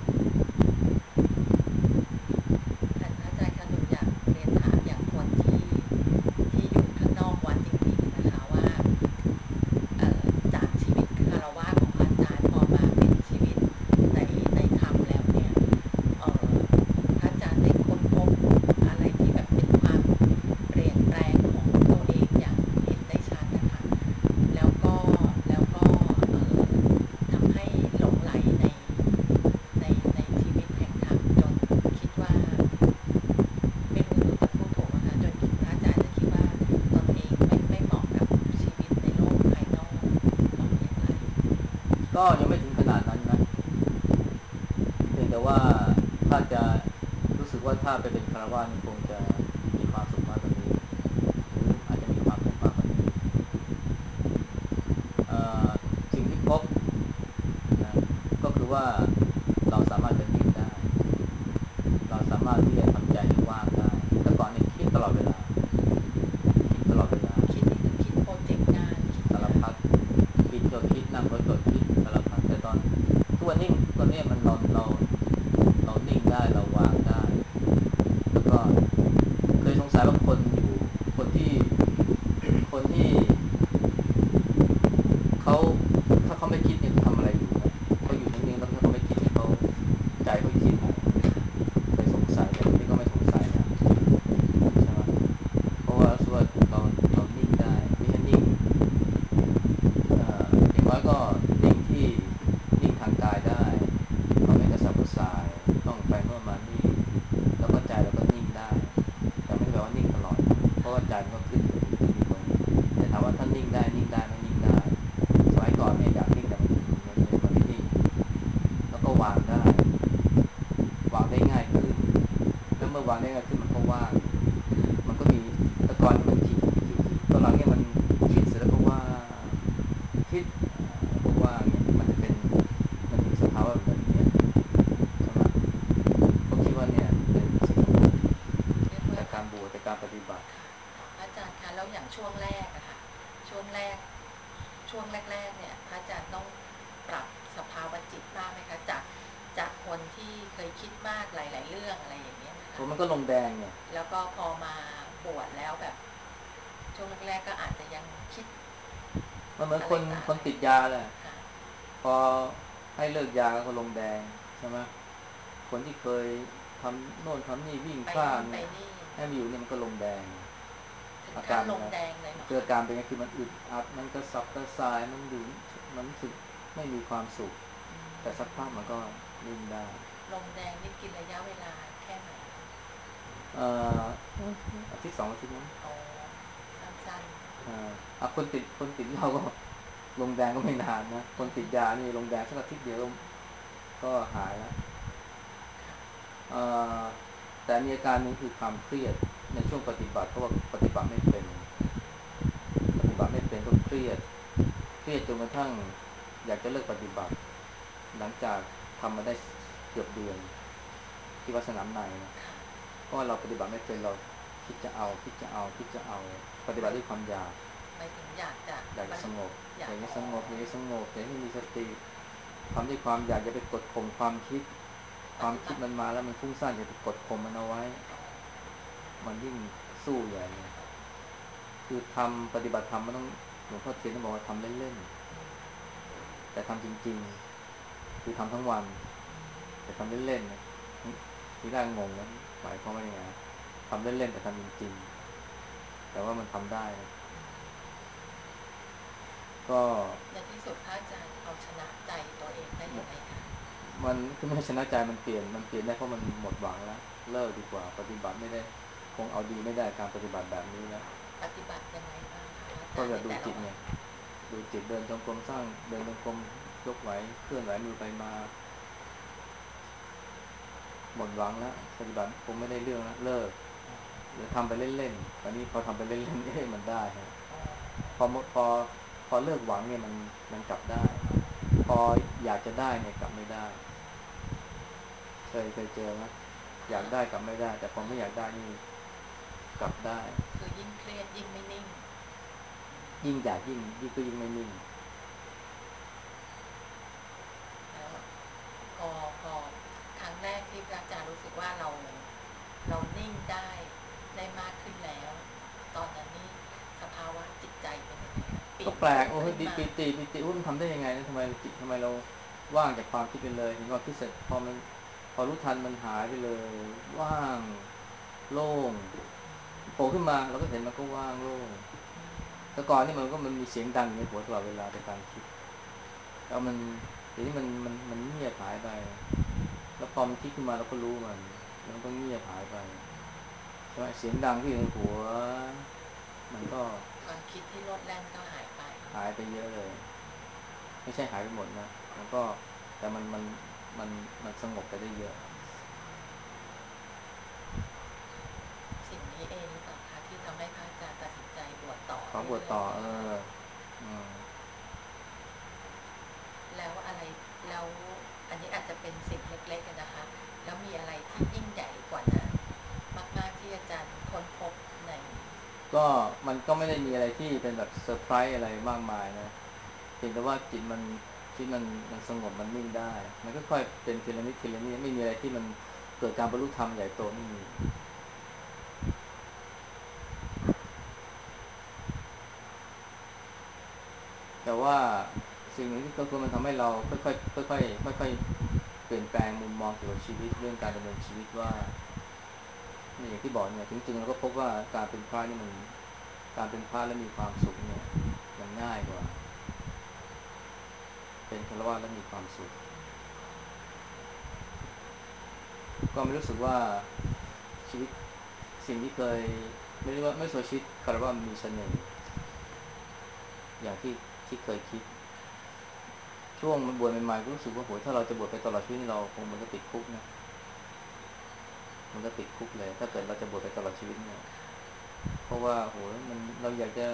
ท่านพระอาจารย์คะหนูอยากเรียนถามอย่างคนที่ที่อยู่ข้างนอกวัดจริงๆนะคะว่าเอ่อจากชีวิตคารวะของพระอาจารย์พอมาเป็นชีวิตในในธรรมแล้วเนี่ยเอ่อพระอาจารย์ได้ค้นพบอะไรที่แบบเป็นความเปลี่ยนแปลงของตัวเองอย่างเห็นได้ชัดนะคะแล้วก็แล้วก็เอ่อทำให้หลงไหลในในในชีวิตแห่งธรรมจนคิดว่าไม่รู้หนูจะพูดถูกนะคะจนพระอาจารย์จะคิดว่าตนเองไม่ไม่เหมาะกับชีวิตในโลกภายนอกบอกอย่างไรก็ยังไม่ถึงขนาดนั้นนะเพียงแต่ว่าถ้าจะรู้สึกว่าถ้าไปเป็นคารวะนี่คงจะมีความสุขมากกว่านี้หรืออาจจะมีความทุกข์มากกว่านี้เอ่อสิ่งที่พบนะก็คือว่าเราสามารถจะนิ่งได้เราสามารถที่จะทำใจให้ว่างได้แต่ก่อนนี่คิดตลอดเวลาคิดตลอดเวลาคิดนี่คือคิดโปรเจกต์งานคิดสารงานพัดคิดก็คิดนั่งรถก็คิดสารพัดแต่ตอนทุกวันนี้ตอนนี้มันเราเราเรานิ่งได้เราวางได้แล้วก็เคยสงสัยว่าคนอยู่คนที่คนที่เขาถ้าเขาไม่คิดเนี่ยเขาทำอะไรอยู่นะเขาอยู่นิ่งๆแล้วถ้าเขาไม่คิดเนี่ยเขาใจเขาอยู่ที่ไหนเคยสงสัยแต่เดี๋ยวนี้ก็ไม่สงสัยแล้วใช่ไหมเพราะว่ารู้สึกว่าเราเรานิ่งได้ไม่ใช่นิ่งเอ่ออย่างน้อยก็นิ่งที่นิ่งทางกายได้เราไม่กระสับกระส่ายต้องไปโน่นมานี่แล้วก็ใจเราก็นิ่งได้แต่ไม่ได้แปลว่านิ่งตลอดนะเพราะว่าใจมันก็ขึ้นอยู่มีขึ้นมีลงแต่ถามว่าถ้านิ่งได้นิ่งได้ไม่นิ่งได้สมัยก่อนเนี่ยอยากนิ่งแต่มันมันมันไม่นิ่งแล้วก็วางได้วางได้ง่ายขึ้นแล้วเมื่อวางได้ง่ายขึ้นมันก็ว่างมันก็มีแต่ก่อนมันคิดคิดคิดคิดตอนหลังเนี่ยมันคิดเสร็จแล้วก็ว่างคิดแล้วก็ว่างเนี่ยมันจะเป็นมันจะมีสภาวะแบบนี้ใช่ไหมก็คิดว่าเนี่ยเป็นสิ่งสำคัญเรียกว่าจากการบวชจากการปฏิบัติค่ะพระอาจารย์คะแล้วอย่างช่วงแรกอะค่ะช่วงแรกช่วงแรกๆเนี่ยพระอาจารย์ต้องปรับสภาวะจิตมากไหมคะจากจากคนที่เคยคิดมากหลายๆเรื่องอะไรอย่างเงี้ยนะคะโอ้มันก็ลงแดงเนี่ยแล้วก็พอมาบวชแล้วแบบช่วงแรกๆก็อาจจะยังคิดมันเหมือนอะไรคนต่ออะไรคนติดยาแหละค่ะพอให้เลิกยาก็ลงแดงใช่ไหมคนที่เคยทำโน่นทำนี่วิ่งไปพลาโน่ดเนี่ยนไปนี่ให้มาอยู่เนี่ยมันก็ลงแดงถึงอาขั้นลงการมันนะแดงเลยเหรอคืออาคะการเป็นไงคือมันอึดอัดมันกระสับกระส่ายมันอยู่มันรู้สึกไม่มีความสุขแต่สักพักมันก็นิ่งได้ลงแดงนี่กินระยะเวลาแค่ไหนคะเอ่ออาทิตย์สองอาทิตย์นั้นอ๋อสั้นอ่าอ่ะคนติดคนติดเหล้าก็ลงแดงก็ไม่นานนะคนติดยานี่ลงแดงสักอาทิตย์เดียวก็หายแล้วๆค่ะเอ่อแต่มีอาการหนึงคือความเครียดในช่วงปฏิบัติเพราะว่าปฏิบัติไม่เป็นปฏิบัติไม่เป็นก็เครียดเครียดจนกระทั่งอยากจะเลิกปฏิบัติหลังจากทำมาได้เกือบเดือนที่วัดสนามในนะเพราะว่าเราปฏิบัติไม่เป็นเราคิดจะเอาคิดจะเอาคิดจะเอาปฏิบัติด้วยความอยากหมายถึงอยากจะอยากบรรจะสงบอยากอ๋ออยากจะสงบอยากจะสงบอยากให้มีสติทำด้วยความอยากจะไปกดข่มความคิดความปฏิบัติคิดมันมาแล้วมันฟุ้งซ่านอยากจะกดข่มมันเอาไว้อ๋อมันยิ่งสู้ใหญ่เลยคือทำปฏิบัติธรรมมันต้องหลวงพ่อเทียนท่านบอกว่าทำเล่นๆแต่ทำจริงๆคือทำทั้งวันแต่ทำเล่นๆนะทีแรกงงนะหมายความว่ายังไงทำเล่นๆแต่ทำจริงๆแต่ว่ามันทำได้นะก็ในที่สุดพระอาจารย์เอาชนะใจตัวเองได้ยังไงคะมันคือไม่ชนะใจมันเปลี่ยนมันเปลี่ยนได้เพราะมันหมดหวังแล้วเลิกดีกว่าปฏิบัติไม่ได้คงเอาดีไม่ได้การปฏิบัติแบบนี้แล้วปฏิบัติยังไงบ้างคะพระอาก็แบจารย์ในบดูจิตไงแต่ละวันดูจิตเดินจงกรมสร้างเดินจงกรมยกไหวเคลื่อนไหวมือไปมาหมดหวังแล้วปฏิบัติคงไม่ได้เรื่องแล้วเลิกหรือทำไปเล่นๆตอนนี้พอทำไปเล่นๆเอ๊ะมันได้ฮะพอหมดพอพอเลิกหวังเนี่ยมันมันกลับได้พออยากจะได้เนี่ยกลับไม่ได้เคยเคยเจอไหมอยากได้กลับไม่ได้แต่พอไม่อยากได้นี่กลับได้คือยิ่งเครียดยิ่งไม่นิ่งยิ่งอยากยิ่งยิ่งก็ยิ่งไม่นิ่งแล้วพอพอครั้งแรกที่พระอาจารย์รู้สึกว่าเราเรานิ่งได้ได้มากขึ้นแล้วตอนนั้นนี่สภาวะจิตใจเป็นยังไงคะปีก็แปลกติโอ้ยดีขึ้นมาปีติปีติอุ้ยมันทำได้ยังไงนะทำไมจิตทำไมเราว่างจากความคิดไปเลยเห็นว่าคิดเสร็จพอมันพอรู้ทันมันหายไปเลยว่างโล่งโผล่ขึ้นมาเราก็เห็นมันก็ว่างโล่งแต่ก่อนนี่มันก็มันมีเสียงดังอยู่ในหัวตลอดเวลาในการคิดแล้วมันเดี๋ยวนี้มันมันมันเงียบหายไปแล้วพอมันคิดขึ้นมาเราก็รู้มันแล้วมันก็เงียบหายไปใช่ไหมเสียงดังที่อยู่ในหัวมันก็ความคิดที่โลดแล่นก็หายไปหายไปเยอะเลยไม่ใช่หายไปหมดนะมันก็แต่มันมันมันมันสงบไปได้เยอะสิ่งนี้เองหรือเปล่าคะที่ทำให้พระอาจารย์ตัดสินใจบวชต่อขอบวชเรื่อยต่อเอๆเรื่อยออืมๆแล้วอะไรแล้วอันนี้อาจจะเป็นสิ่งเล็กๆนะคะแล้วมีอะไรที่ยิ่งใหญ่กว่านั้นมากๆที่อาจารย์ค้นพบในก็มันก็ไม่ได้มีอะไรที่เป็นแบบเซอร์ไพรส์อะไรมากมายนะเพียงแต่ว่าจิตมันที่มันมันสงบมันนิ่งได้มันก็ค่อยเป็นทีละนิดทีละนิดไม่มีอะไรที่มันเกิดการบรรลุธรรมใหญ่โตไม่มีแต่ว่าสิ่งหนึ่งที่ก็คือมันทำให้เราค่อยๆค่อยๆค่อยๆเปลี่ยนแปลงมุมมองเกี่ยวกับชีวิตเรื่องการดำเนินชีวิตว่าเนี่ยอย่างที่บอกเนี่ยจริงๆเราก็พบว่าการเป็นพระนี่มันการเป็นพระแล้วมีความสุขเนี่ยมันง่ายกว่าเป็นฆราวาสแล้วมีความสุข ก็ไม่รู้สึกว่าชีวิตสิ่งที่เคยไม่รู้ว่าไม่รู้ว่าชีวิตคารวะมันมีเสน่ห์อย่างที่ที่เคยคิดช่วงมันบวชใหม่ๆก็รู้สึกว่าโหยถ้าเราจะบวชไปตลอดชีวิตนี่เราคงมันก็ติดคุกนะมันก็ติดคุกเลยถ้าเกิดเราจะบวชไปตลอดชีวิตเนี่ยเพราะว่าโหยมันเราอยากจะ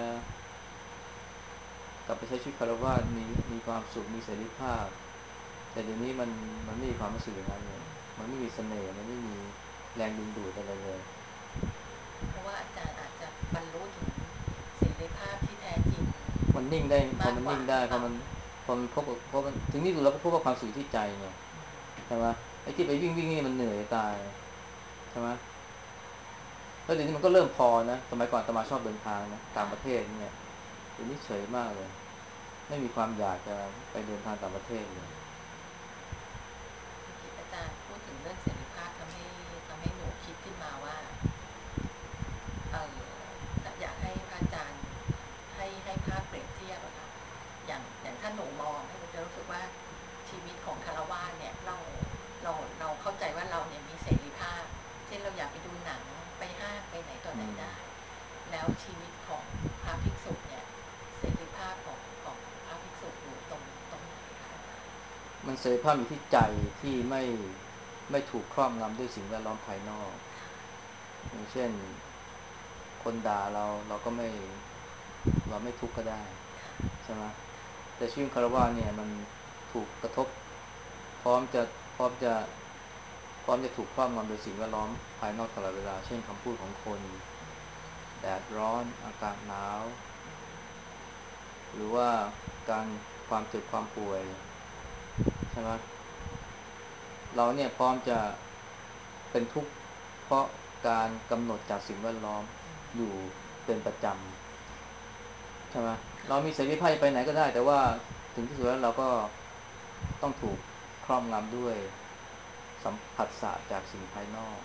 กลับไปใช้ชีวิตคารวะมีมีความสุขมีเสรีภาพแต่เดี๋ยวนี้มันมันไม่มีความรู้สึกอย่างนั้นเลยมันไม่มีเสน่ห์มันไม่มีแรงดึงดูดอะไรเลยเพราะว่าอาจารย์อาจจะบรรลุถึงเสรีภาพที่แท้จริงมันนิ่งได้พอมากกว่ามันนิ่งหรือเปล่าได้พอมันพอมันพบกับพอมันถึงที่สุดเราก็พบว่าความสุขที่ใจไงใช่ไหมไอ้ที่ไปวิ่งวิ่งนี่มันเหนื่อยตายใช่ไหมแล้วเดี๋ยวนี้มันก็เริ่มพอนะสมัยก่อนอาตมาชอบเดินทางนะต่างค่ะประเทศเนี่ยเดี๋ยวนี้เฉยมากเลยไม่มีความอยากจะไปเดินทางต่างประเทศเลยเมื่อกี้อาจารย์พูดถึงเรื่องเสรีภาพทำให้ทำให้หนูคิดขึ้นมาว่าเอออยากให้พระอาจารย์ให้ให้ภาพเปรียบเทียบอะค่ะอย่างอย่างถ้าหนูมองเนี่ยหนูจะรู้สึกว่าชีวิตของคารวะเนี่ยเราเราเราเข้าใจว่าเราเนี่ยมีเสรีภาพเช่นเราอยากไปดูหนังไปห้างไปไหนต่อไหนอืมได้แล้วชีวิตของพระภิกษุเนี่ยเสรีภาพของของพระภิกษุอยู่ตรงตรงไหนคะอาจารย์มันเสรีภาพอยู่ที่ใจที่ไม่ไม่ถูกครอบงำด้วยสิ่งแวดล้อมภายนอกอย่างเช่นคนด่าเราเราก็ไม่เราไม่ทุกข์ก็ได้ค่ะใช่ไหมแต่ชีวิตคารวะเนี่ยมันถูกกระทบ พร้อมจะพร้อมจะพร้อมจะถูกครอบงำโดยสิ่งแวดล้อมภายนอกตลอดเวลาเช่นคำพูดของคนแดดร้อนอากาศหนาวหรือว่าการความเจ็บความป่วยใช่ไหมเราเนี่ยพร้อมจะเป็นทุกข์เพราะการกำหนดจากสิ่งแวดล้อมอยู่เป็นประจำใช่ไหมเรามีค่ะเสรีภาพไปไหนก็ได้แต่ว่าถึงที่สุดแล้วเราก็ต้องถูกครอบงำด้วยสัมผัสสะจากสิ่งภายนอก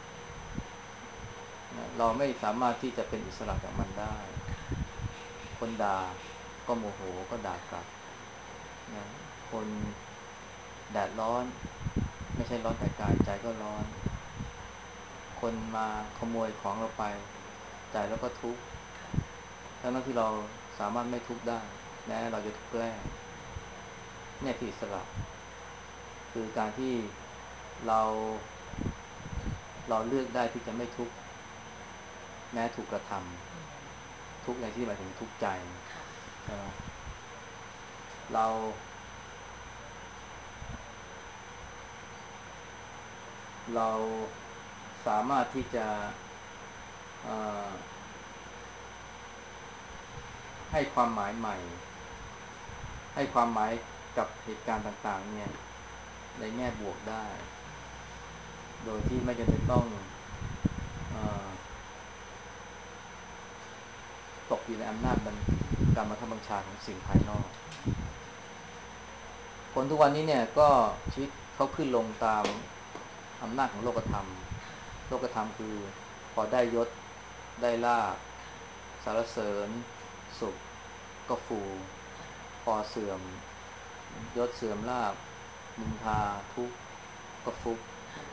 นะเราไม่สามารถที่จะเป็นอิสระจากมันได้คนด่าก็โมโหก็ด่ากลับนะคนแดดร้อนไม่ใช่ร้อนแต่กายใจก็ร้อนคนมาขโมยของเราไปใจแล้วก็ทุกข์ทั้งนั้นที่เราสามารถไม่ทุกข์ได้แม้เราจะถูกแกล้งเนี่ยคืออิสระคือการที่เราเราเลือกได้ที่จะไม่ทุกข์แม้ถูกกระทำทุกข์ในที่หมายถึงทุกข์ใจใช่ไหมเราเราสามารถที่จะเอ่อให้ความหมายใหม่ให้ความหมายกับเหตุการณ์ต่างๆเนี่ยในแง่บวกได้โดยที่ไม่จำเป็นต้องเอ่อตกอยู่ในอำนาจการบังคับบัญชาของสิ่งภายนอกคนทุกวันนี้เนี่ยก็ชีวิตเขาขึ้นลงตามอำนาจของโลกธรรมโลกธรรมคือพอได้ยศได้ลาภสรรเสริญสุขก็ฟูพอเสื่อมยศเสื่อมลาภนินทาทุกข์ก็ฟุก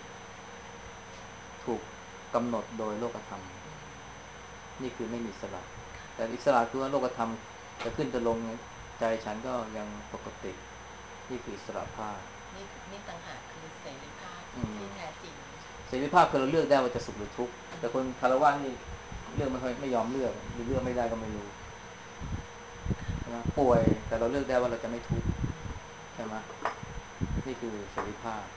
ถูกกำหนดโดยโลกธรรมนี่คือไม่มีอิสระแต่อิสระคือว่าโลกธรรมจะขึ้นจะลงใจฉันก็ยังปกตินี่คืออิสระภาพนี่นี่ต่างหากคือเสรีภาพที่แท้จริงเสรีภาพคือเราเลือกได้ว่าจะสุขหรือทุกข์แต่คนคารวะนี่เลือกไม่ค่อยไม่ยอมเลือกหรือเลือกไม่ได้ก็ไม่รู้ใช่ไหมป่วยแต่เราเลือกได้ว่าเราจะไม่ทุกข์ใช่ไหมนี่คือเสรีภาพ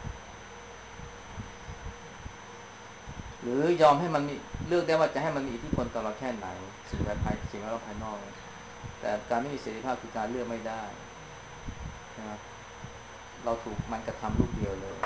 หรือยอมให้มันมีเลือกได้ว่าจะให้มันมีอิทธิพลต่อเราแค่ไหนสิ่งแวดภายสิ่งแวดล้อมภายนอกแต่การไม่มีเสรีภาพคือการเลือกไม่ได้นะเราถูกมันกระทำลูกเดียวเลย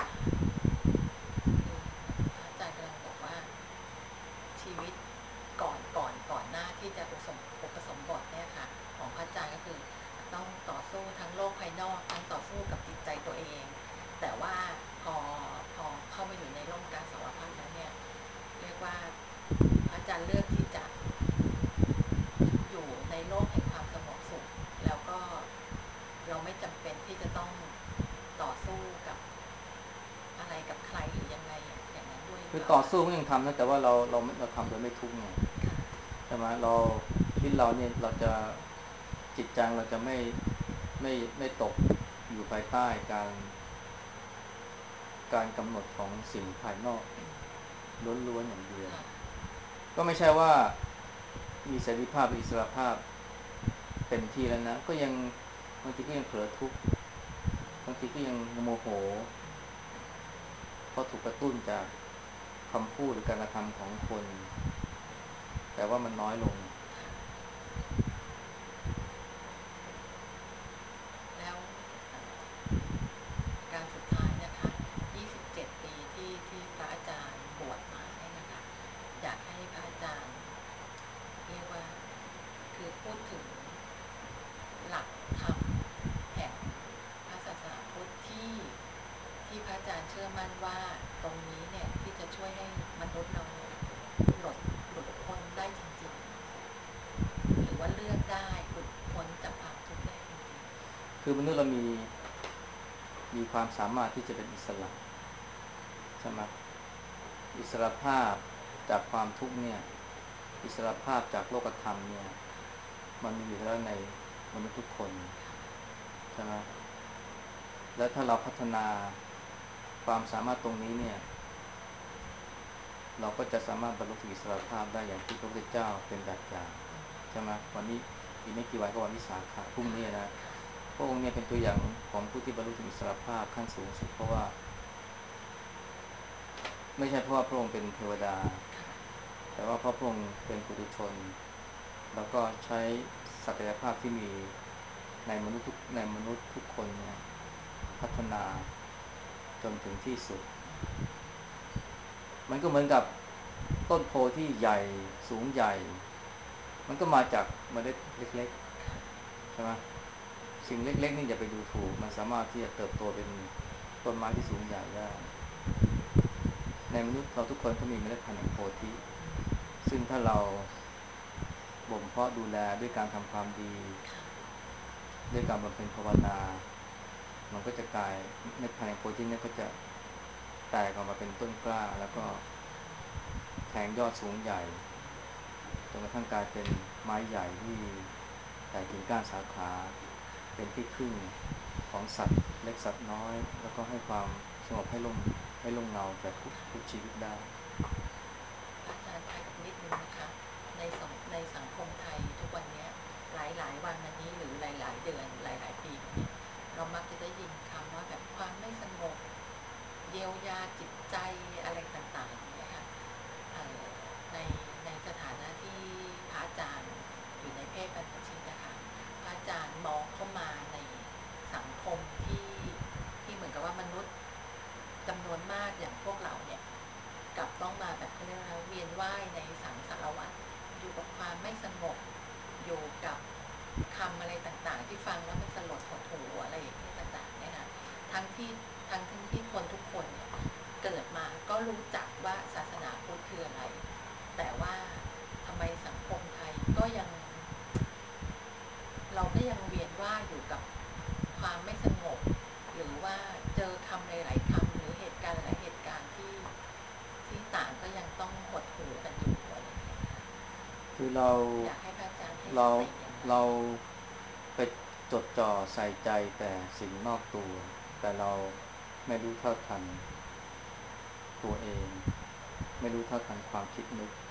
พระอาจารย์กำลังบอกว่าชีวิตก่อนก่อนก่อนหน้าที่จะอุปสมอุปสมบทเนี่ยค่ะของพระอาจารย์ก็คือต้องต่อสู้ทั้งโลกภายนอกทั้งต่อสู้กับจิตใจตัวเองแต่ว่าพอพอเข้ามาอยู่ในร่มกาสาวพัฒน์แล้วเนี่ยเรียกว่าพระอาจารย์เลือกที่จะอยู่ในโลกแห่งความสงบสุขแล้วก็เราไม่จำเป็นที่จะต้องต่อสู้กับอะไรกับใครหรือยังไงอย่างนั้นด้วยหรือคือเปล่าคะต่อสู้ก็ยังทำนะแต่ว่าเราเราเราทำโดยไม่ทุกข์ไงใช่ไหมเราชีวิตเราเนี่ยเราจะจิตใจเราจะไม่ไม่ไม่ตกอยู่ภายใต้การการกำหนดของสิ่งภายนอกล้วนๆอย่างเดียวก็ไม่ใช่ว่ามีเสรีภาพอิสรภาพเต็มที่แล้วนะก็ยังบางทีก็ยังเผลอทุกข์บางทีก็ยังโมโหเพราะถูกกระตุ้นจากคำพูดหรือการกระทำของคนแต่ว่ามันน้อยลงแล้วการสุดท้ายนะคะยี่สิบเจ็ดปีที่ที่พระอาจารย์บวชมาเนี่ยนะคะอยากให้พระอาจารย์เรียกว่าคือพูดถึงหลักธรรมแห่งพระศาสนาพุทธที่ที่พระอาจารย์เชื่อมั่นว่าตรงนี้เนี่ยที่จะช่วยให้มนุษย์เราเนี่ยหลุดหลุดพ้นได้จริงๆหรือว่าเลือกได้หลุดพ้นจากความทุกข์ได้จริงคือมนุษย์เรามีมีความสามารถที่จะเป็นอิสระใช่ไหมอิสรภาพจากความทุกข์เนี่ยอิสรภาพจากโลกธรรมเนี่ยมันมีอยู่แล้วในมนุษย์ทุกคนใช่ไหมและถ้าเราพัฒนาความสามารถตรงนี้เนี่ยเราก็จะสามารถบรรลุถึงอิสรภาพได้อย่างที่พระพุทธเจ้าเป็นแบบอย่างใช่ไหมวันนี้อีกไม่กี่วันก็วันวิสาขะพรุ่งนี้นะพระองค์เนี่ยเป็นตัวอย่างของผู้ที่บรรลุถึงอิสรภาพขั้นสูงสุดเพราะว่าไม่ใช่เพราะว่าพระองค์เป็นเทวดาแต่ว่าเพราะพระองค์เป็นปุถุชนแล้วก็ใช้ศักยภาพที่มีในมนุษย์ทุกในมนุษย์ทุกคนเนี่ยพัฒนาจนถึงที่สุดมันก็เหมือนกับต้นโพที่ใหญ่สูงใหญ่มันก็มาจากเมล็ดเล็กๆใช่ไหมสิ่งเล็กๆนี่อย่าไปดูถูกมันสามารถที่จะเติบโตเป็นต้นไม้ที่สูงใหญ่ได้ในมนุษย์เราทุกคนก็มีเมล็ดพันธุ์แห่งโพธิซึ่งถ้าเราบ่มเพาะดูแลด้วยการทำความดีด้วยการบำเพ็ญภาวนามันก็จะกลายเม็ดพันธุ์แห่งโพธินี่ก็จะแตกออกมาเป็นต้นกล้าแล้วก็แทงยอดสูงใหญ่จนกระทั่งกลายเป็นไม้ใหญ่ที่แตกกิ่งก้านสาขาเป็นที่พึ่งของสัตว์เล็กสัตว์น้อยแล้วก็ให้ความสงบให้ร่มให้ร่มเงาแก่ทุกทุกชีวิตได้อาจารย์คะอีกนิดนึงนะคะในสงในสังคมไทยทุกวันนี้หลายๆวันมานี้หรือหลายๆเดือนหลายๆปีมานี้เรามักจะได้ยินคำว่าแบบความไม่สงบเยียวยาจิตใจอะไรต่างๆเนี่ยค่ะในในสถานะที่พระอาจารย์อยู่ในเพศบรรพชิตนะคะพระอาจารย์มองเข้ามาในสังคมที่ที่เหมือนกับว่ามนุษย์จำนวนมากอย่างพวกเราเนี่ยกลับต้องมาแบบเขาเรียกว่าเวียนว่ายในสังสารวัฏอยู่กับความไม่สงบอยู่กับคำอะไรต่างๆที่ฟังแล้วมันสลดหดหู่อะไรอย่างนี้ต่างๆเนี่ยนะทั้งที่ทั้งทั้งที่คนทุกคนเนี่ยเกิดมาก็รู้จักว่าศาสนาพุทธคืออะไรแต่ว่าทำไมสังคมไทยก็ยังเราก็ยังเวียนว่ายอยู่กับความไม่สงบหรือว่าเจอคำหลายๆคำหรือเหตุการณ์หลายเหตุการณ์ที่ที่ต่างก็ยังต้องหดหู่กันอยู่อะไรอย่างเงี้ยคือเราอยากให้พระอาจารย์ให้สเราติอย่างไรเราไปจดจ่อใส่ใจแต่สิ่งนอกตัวแต่เราไม่รู้เท่าทันตัวเองไม่รู้เท่าทันความคิดนึก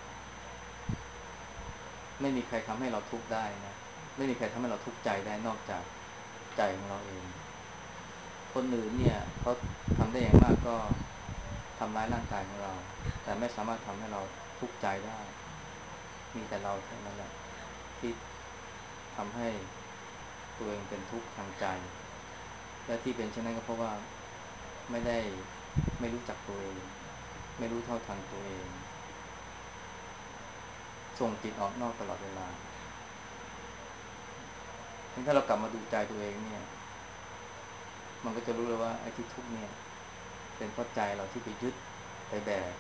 ไม่มีใครทำให้เราทุกข์ได้นะไม่มีใครทำให้เราทุกข์ใจได้นอกจากใจของเราเองคนอื่นเนี่ยเขาทำได้อย่างมากก็ทำร้ายร่างกายของเราแต่ไม่สามารถทำให้เราทุกข์ใจได้มีแต่เราเท่านั้นแหละที่ทำให้ตัวเองเป็นทุกข์ทางใจและที่เป็นเช่นนั้นก็เพราะว่าไม่ได้ไม่รู้จักตัวเองไม่รู้เท่าทันตัวเองส่งจิตออกนอกตลอดเวลาถ้าเรากลับมาดูใจตัวเองเนี่ยมันก็จะรู้เลยว่าไอ้ที่ทุกข์เนี่ยเป็นเพราะใจเราที่ไปยึดไปแบก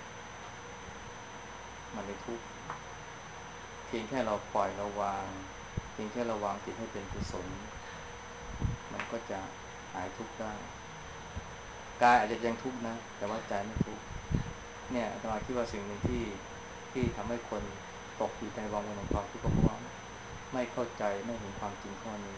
มันเลยทุกข์เพียงแค่เราปล่อยเราวางเพียงแค่เราวางจิตให้เป็นกุศลมันก็จะหายทุกข์ได้กายอาจจะยังทุกข์นะแต่ว่าใจไม่ทุกข์เนี่ยอาตมาคิดว่าสิ่งหนึ่งที่ที่ทำให้คนตกอยู่ในวังวนของความทุกข์ก็เพราะว่าไม่เข้าใจไม่เห็นความจริงข้อนี้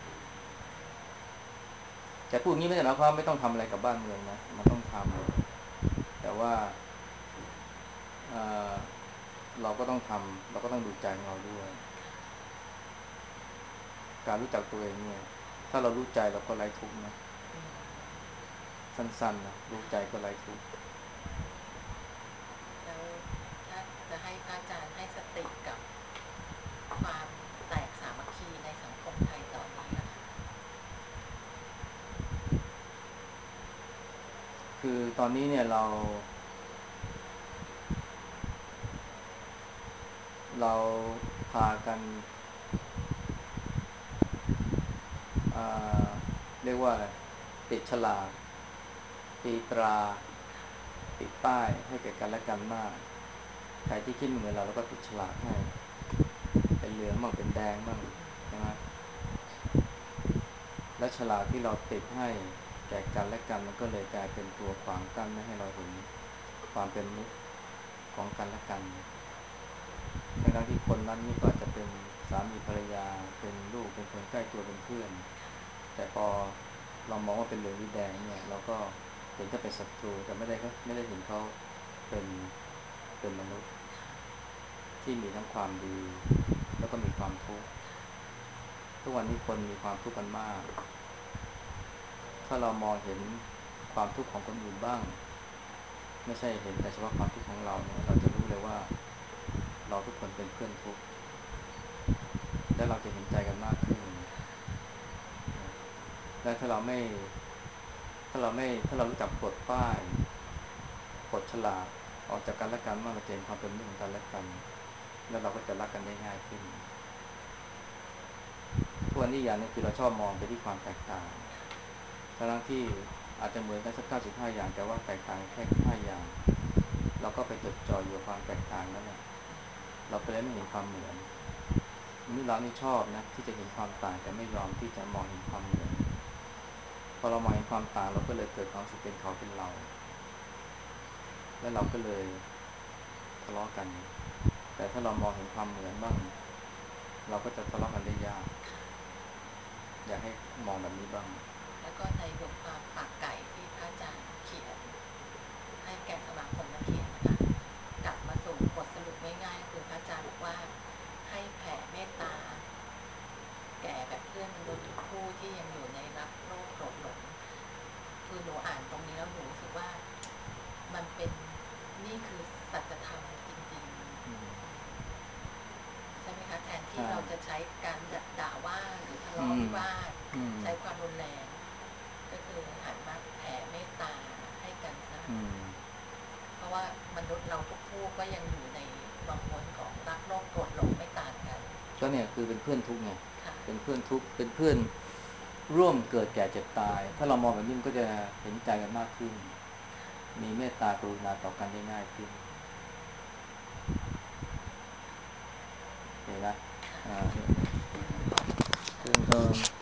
แต่พูดงี้ไม่ได้หมายความว่าไม่ต้องทำอะไรกับบ้านเมืองนะมันต้องทำแต่ว่าเอ่อเราก็ต้องทำเราก็ต้องดูใจของเราด้วยการรู้จักตัวเองเนี่ยถ้าเรารู้ใจเราก็ไร้ทุกข์นะสั้นๆนะรู้ใจก็ไร้ทุกข์แล้วถ้าจะให้พระอาจารย์ให้สติกับความแตกสามัคคีในสังคมไทยตอนนี้ล่ะคะคือตอนนี้เนี่ยเราเราพากันเอ่อเรียกว่าอะไรติดฉลากตีตราติดป้ายให้แก่กันและกันมากใครที่คิดไม่เหมือนเราเราก็ติดฉลากให้เป็นเหลืองบ้างเป็นแดงบ้างใช่ไหมและฉลากที่เราติดให้แก่กันและกันมันก็เลยกลายเป็นตัวขวางกั้นไม่ให้เราเห็นความเป็นมนุษย์ของกันและกันทั้งที่คนนั้นนี่ก็อาจจะเป็นสามีภรรยาเป็นลูกเป็นคนใกล้ตัวเป็นเพื่อนแต่พอเรามองว่าเป็นเหลืองหรือแดงเนี่ยเราก็เห็นเขาเป็นศัตรูแต่ไม่ได้ก็ไม่ได้เห็นเขาเป็นเป็นมนุษย์ที่มีทั้งความดีแล้วก็มีความทุกข์ทุกวันนี้คนมีความทุกข์กันมากถ้าเรามองเห็นความทุกข์ของคนอื่นบ้างไม่ใช่เห็นแต่เฉพาะความทุกข์ของเราเนี่ยเราจะรู้เลยว่าเราทุกคนเป็นเพื่อนทุกข์และเราจะเห็นใจกันมากขึ้นและถ้าเราไม่ถ้าเราไม่ถ้าเรารู้จักปลดป้ายปลดฉลากออกจากกันและกันว่าเราจะเห็นความเป็นมนุษย์ของกันและกันแล้วเราก็จะรักกันได้ง่ายขึ้นทุกวันนี้อย่างนึงคือเราชอบมองไปที่ความแตกต่างทั้งที่อาจจะเหมือนกันสักเก้าสิบห้าอย่างแต่ว่าแตกต่างแค่ห้าอย่างเราก็ไปจดจ่ออยู่กับความแตกต่างนั่นแหละเราไปเลยไม่เห็นความเหมือนนี่เรานี่ชอบนะที่จะเห็นความต่างแต่ไม่ยอมที่จะมองเห็นความเหมือนพอเรามองเห็นความต่างเราก็เลยเกิดความรู้สึกเป็นเขาเป็นเราแล้วเราก็เลยทะเลาะกันแต่ถ้าเรามองเห็นความเหมือนบ้างเราก็จะทะเลาะกันได้ยากอยากให้มองแบบนี้บ้างแล้วก็ในบทความปากไก่ที่พระอาจารย์เขียนให้แก่สมาคมนักเขียนนะคะกลับมาสู่บทสรุปง่ายๆคือพระอาจารย์บอกว่าให้แผ่เมตตาแก่แบบเพื่อนมนุษย์ทุกคู่ที่ยังอยู่ในรักโลภโกรธหลงคือหนูอ่านตรงนี้แล้วหนูรู้สึกว่ามันเป็นนี่คือสัจธรรมจริงๆใช่ไหมคะแทนที่เราจะใช้การด่าว่าหรือทะเลาะวิวาทใช้ความรุนแรงก็คือหันมาแผ่เมตตาให้กันซะเพราะว่ามนุษย์เราทุกคู่ก็ยังอยู่ในวังวนของรักโลภโกรธหลงไม่ต่างกันก็เนี่ยคือเป็นเพื่อนทุกข์ไงเป็นเพื่อนทุกข์เป็นเพื่อนร่วมเกิดแก่เจ็บตายถ้าเรามองแบบนี้มันก็จะเห็นใจกันมากขึ้นมีเมตตากรุณาต่อกันได้ง่ายขึ้นเห็นไหมอ่าเนี่ยเรื่อง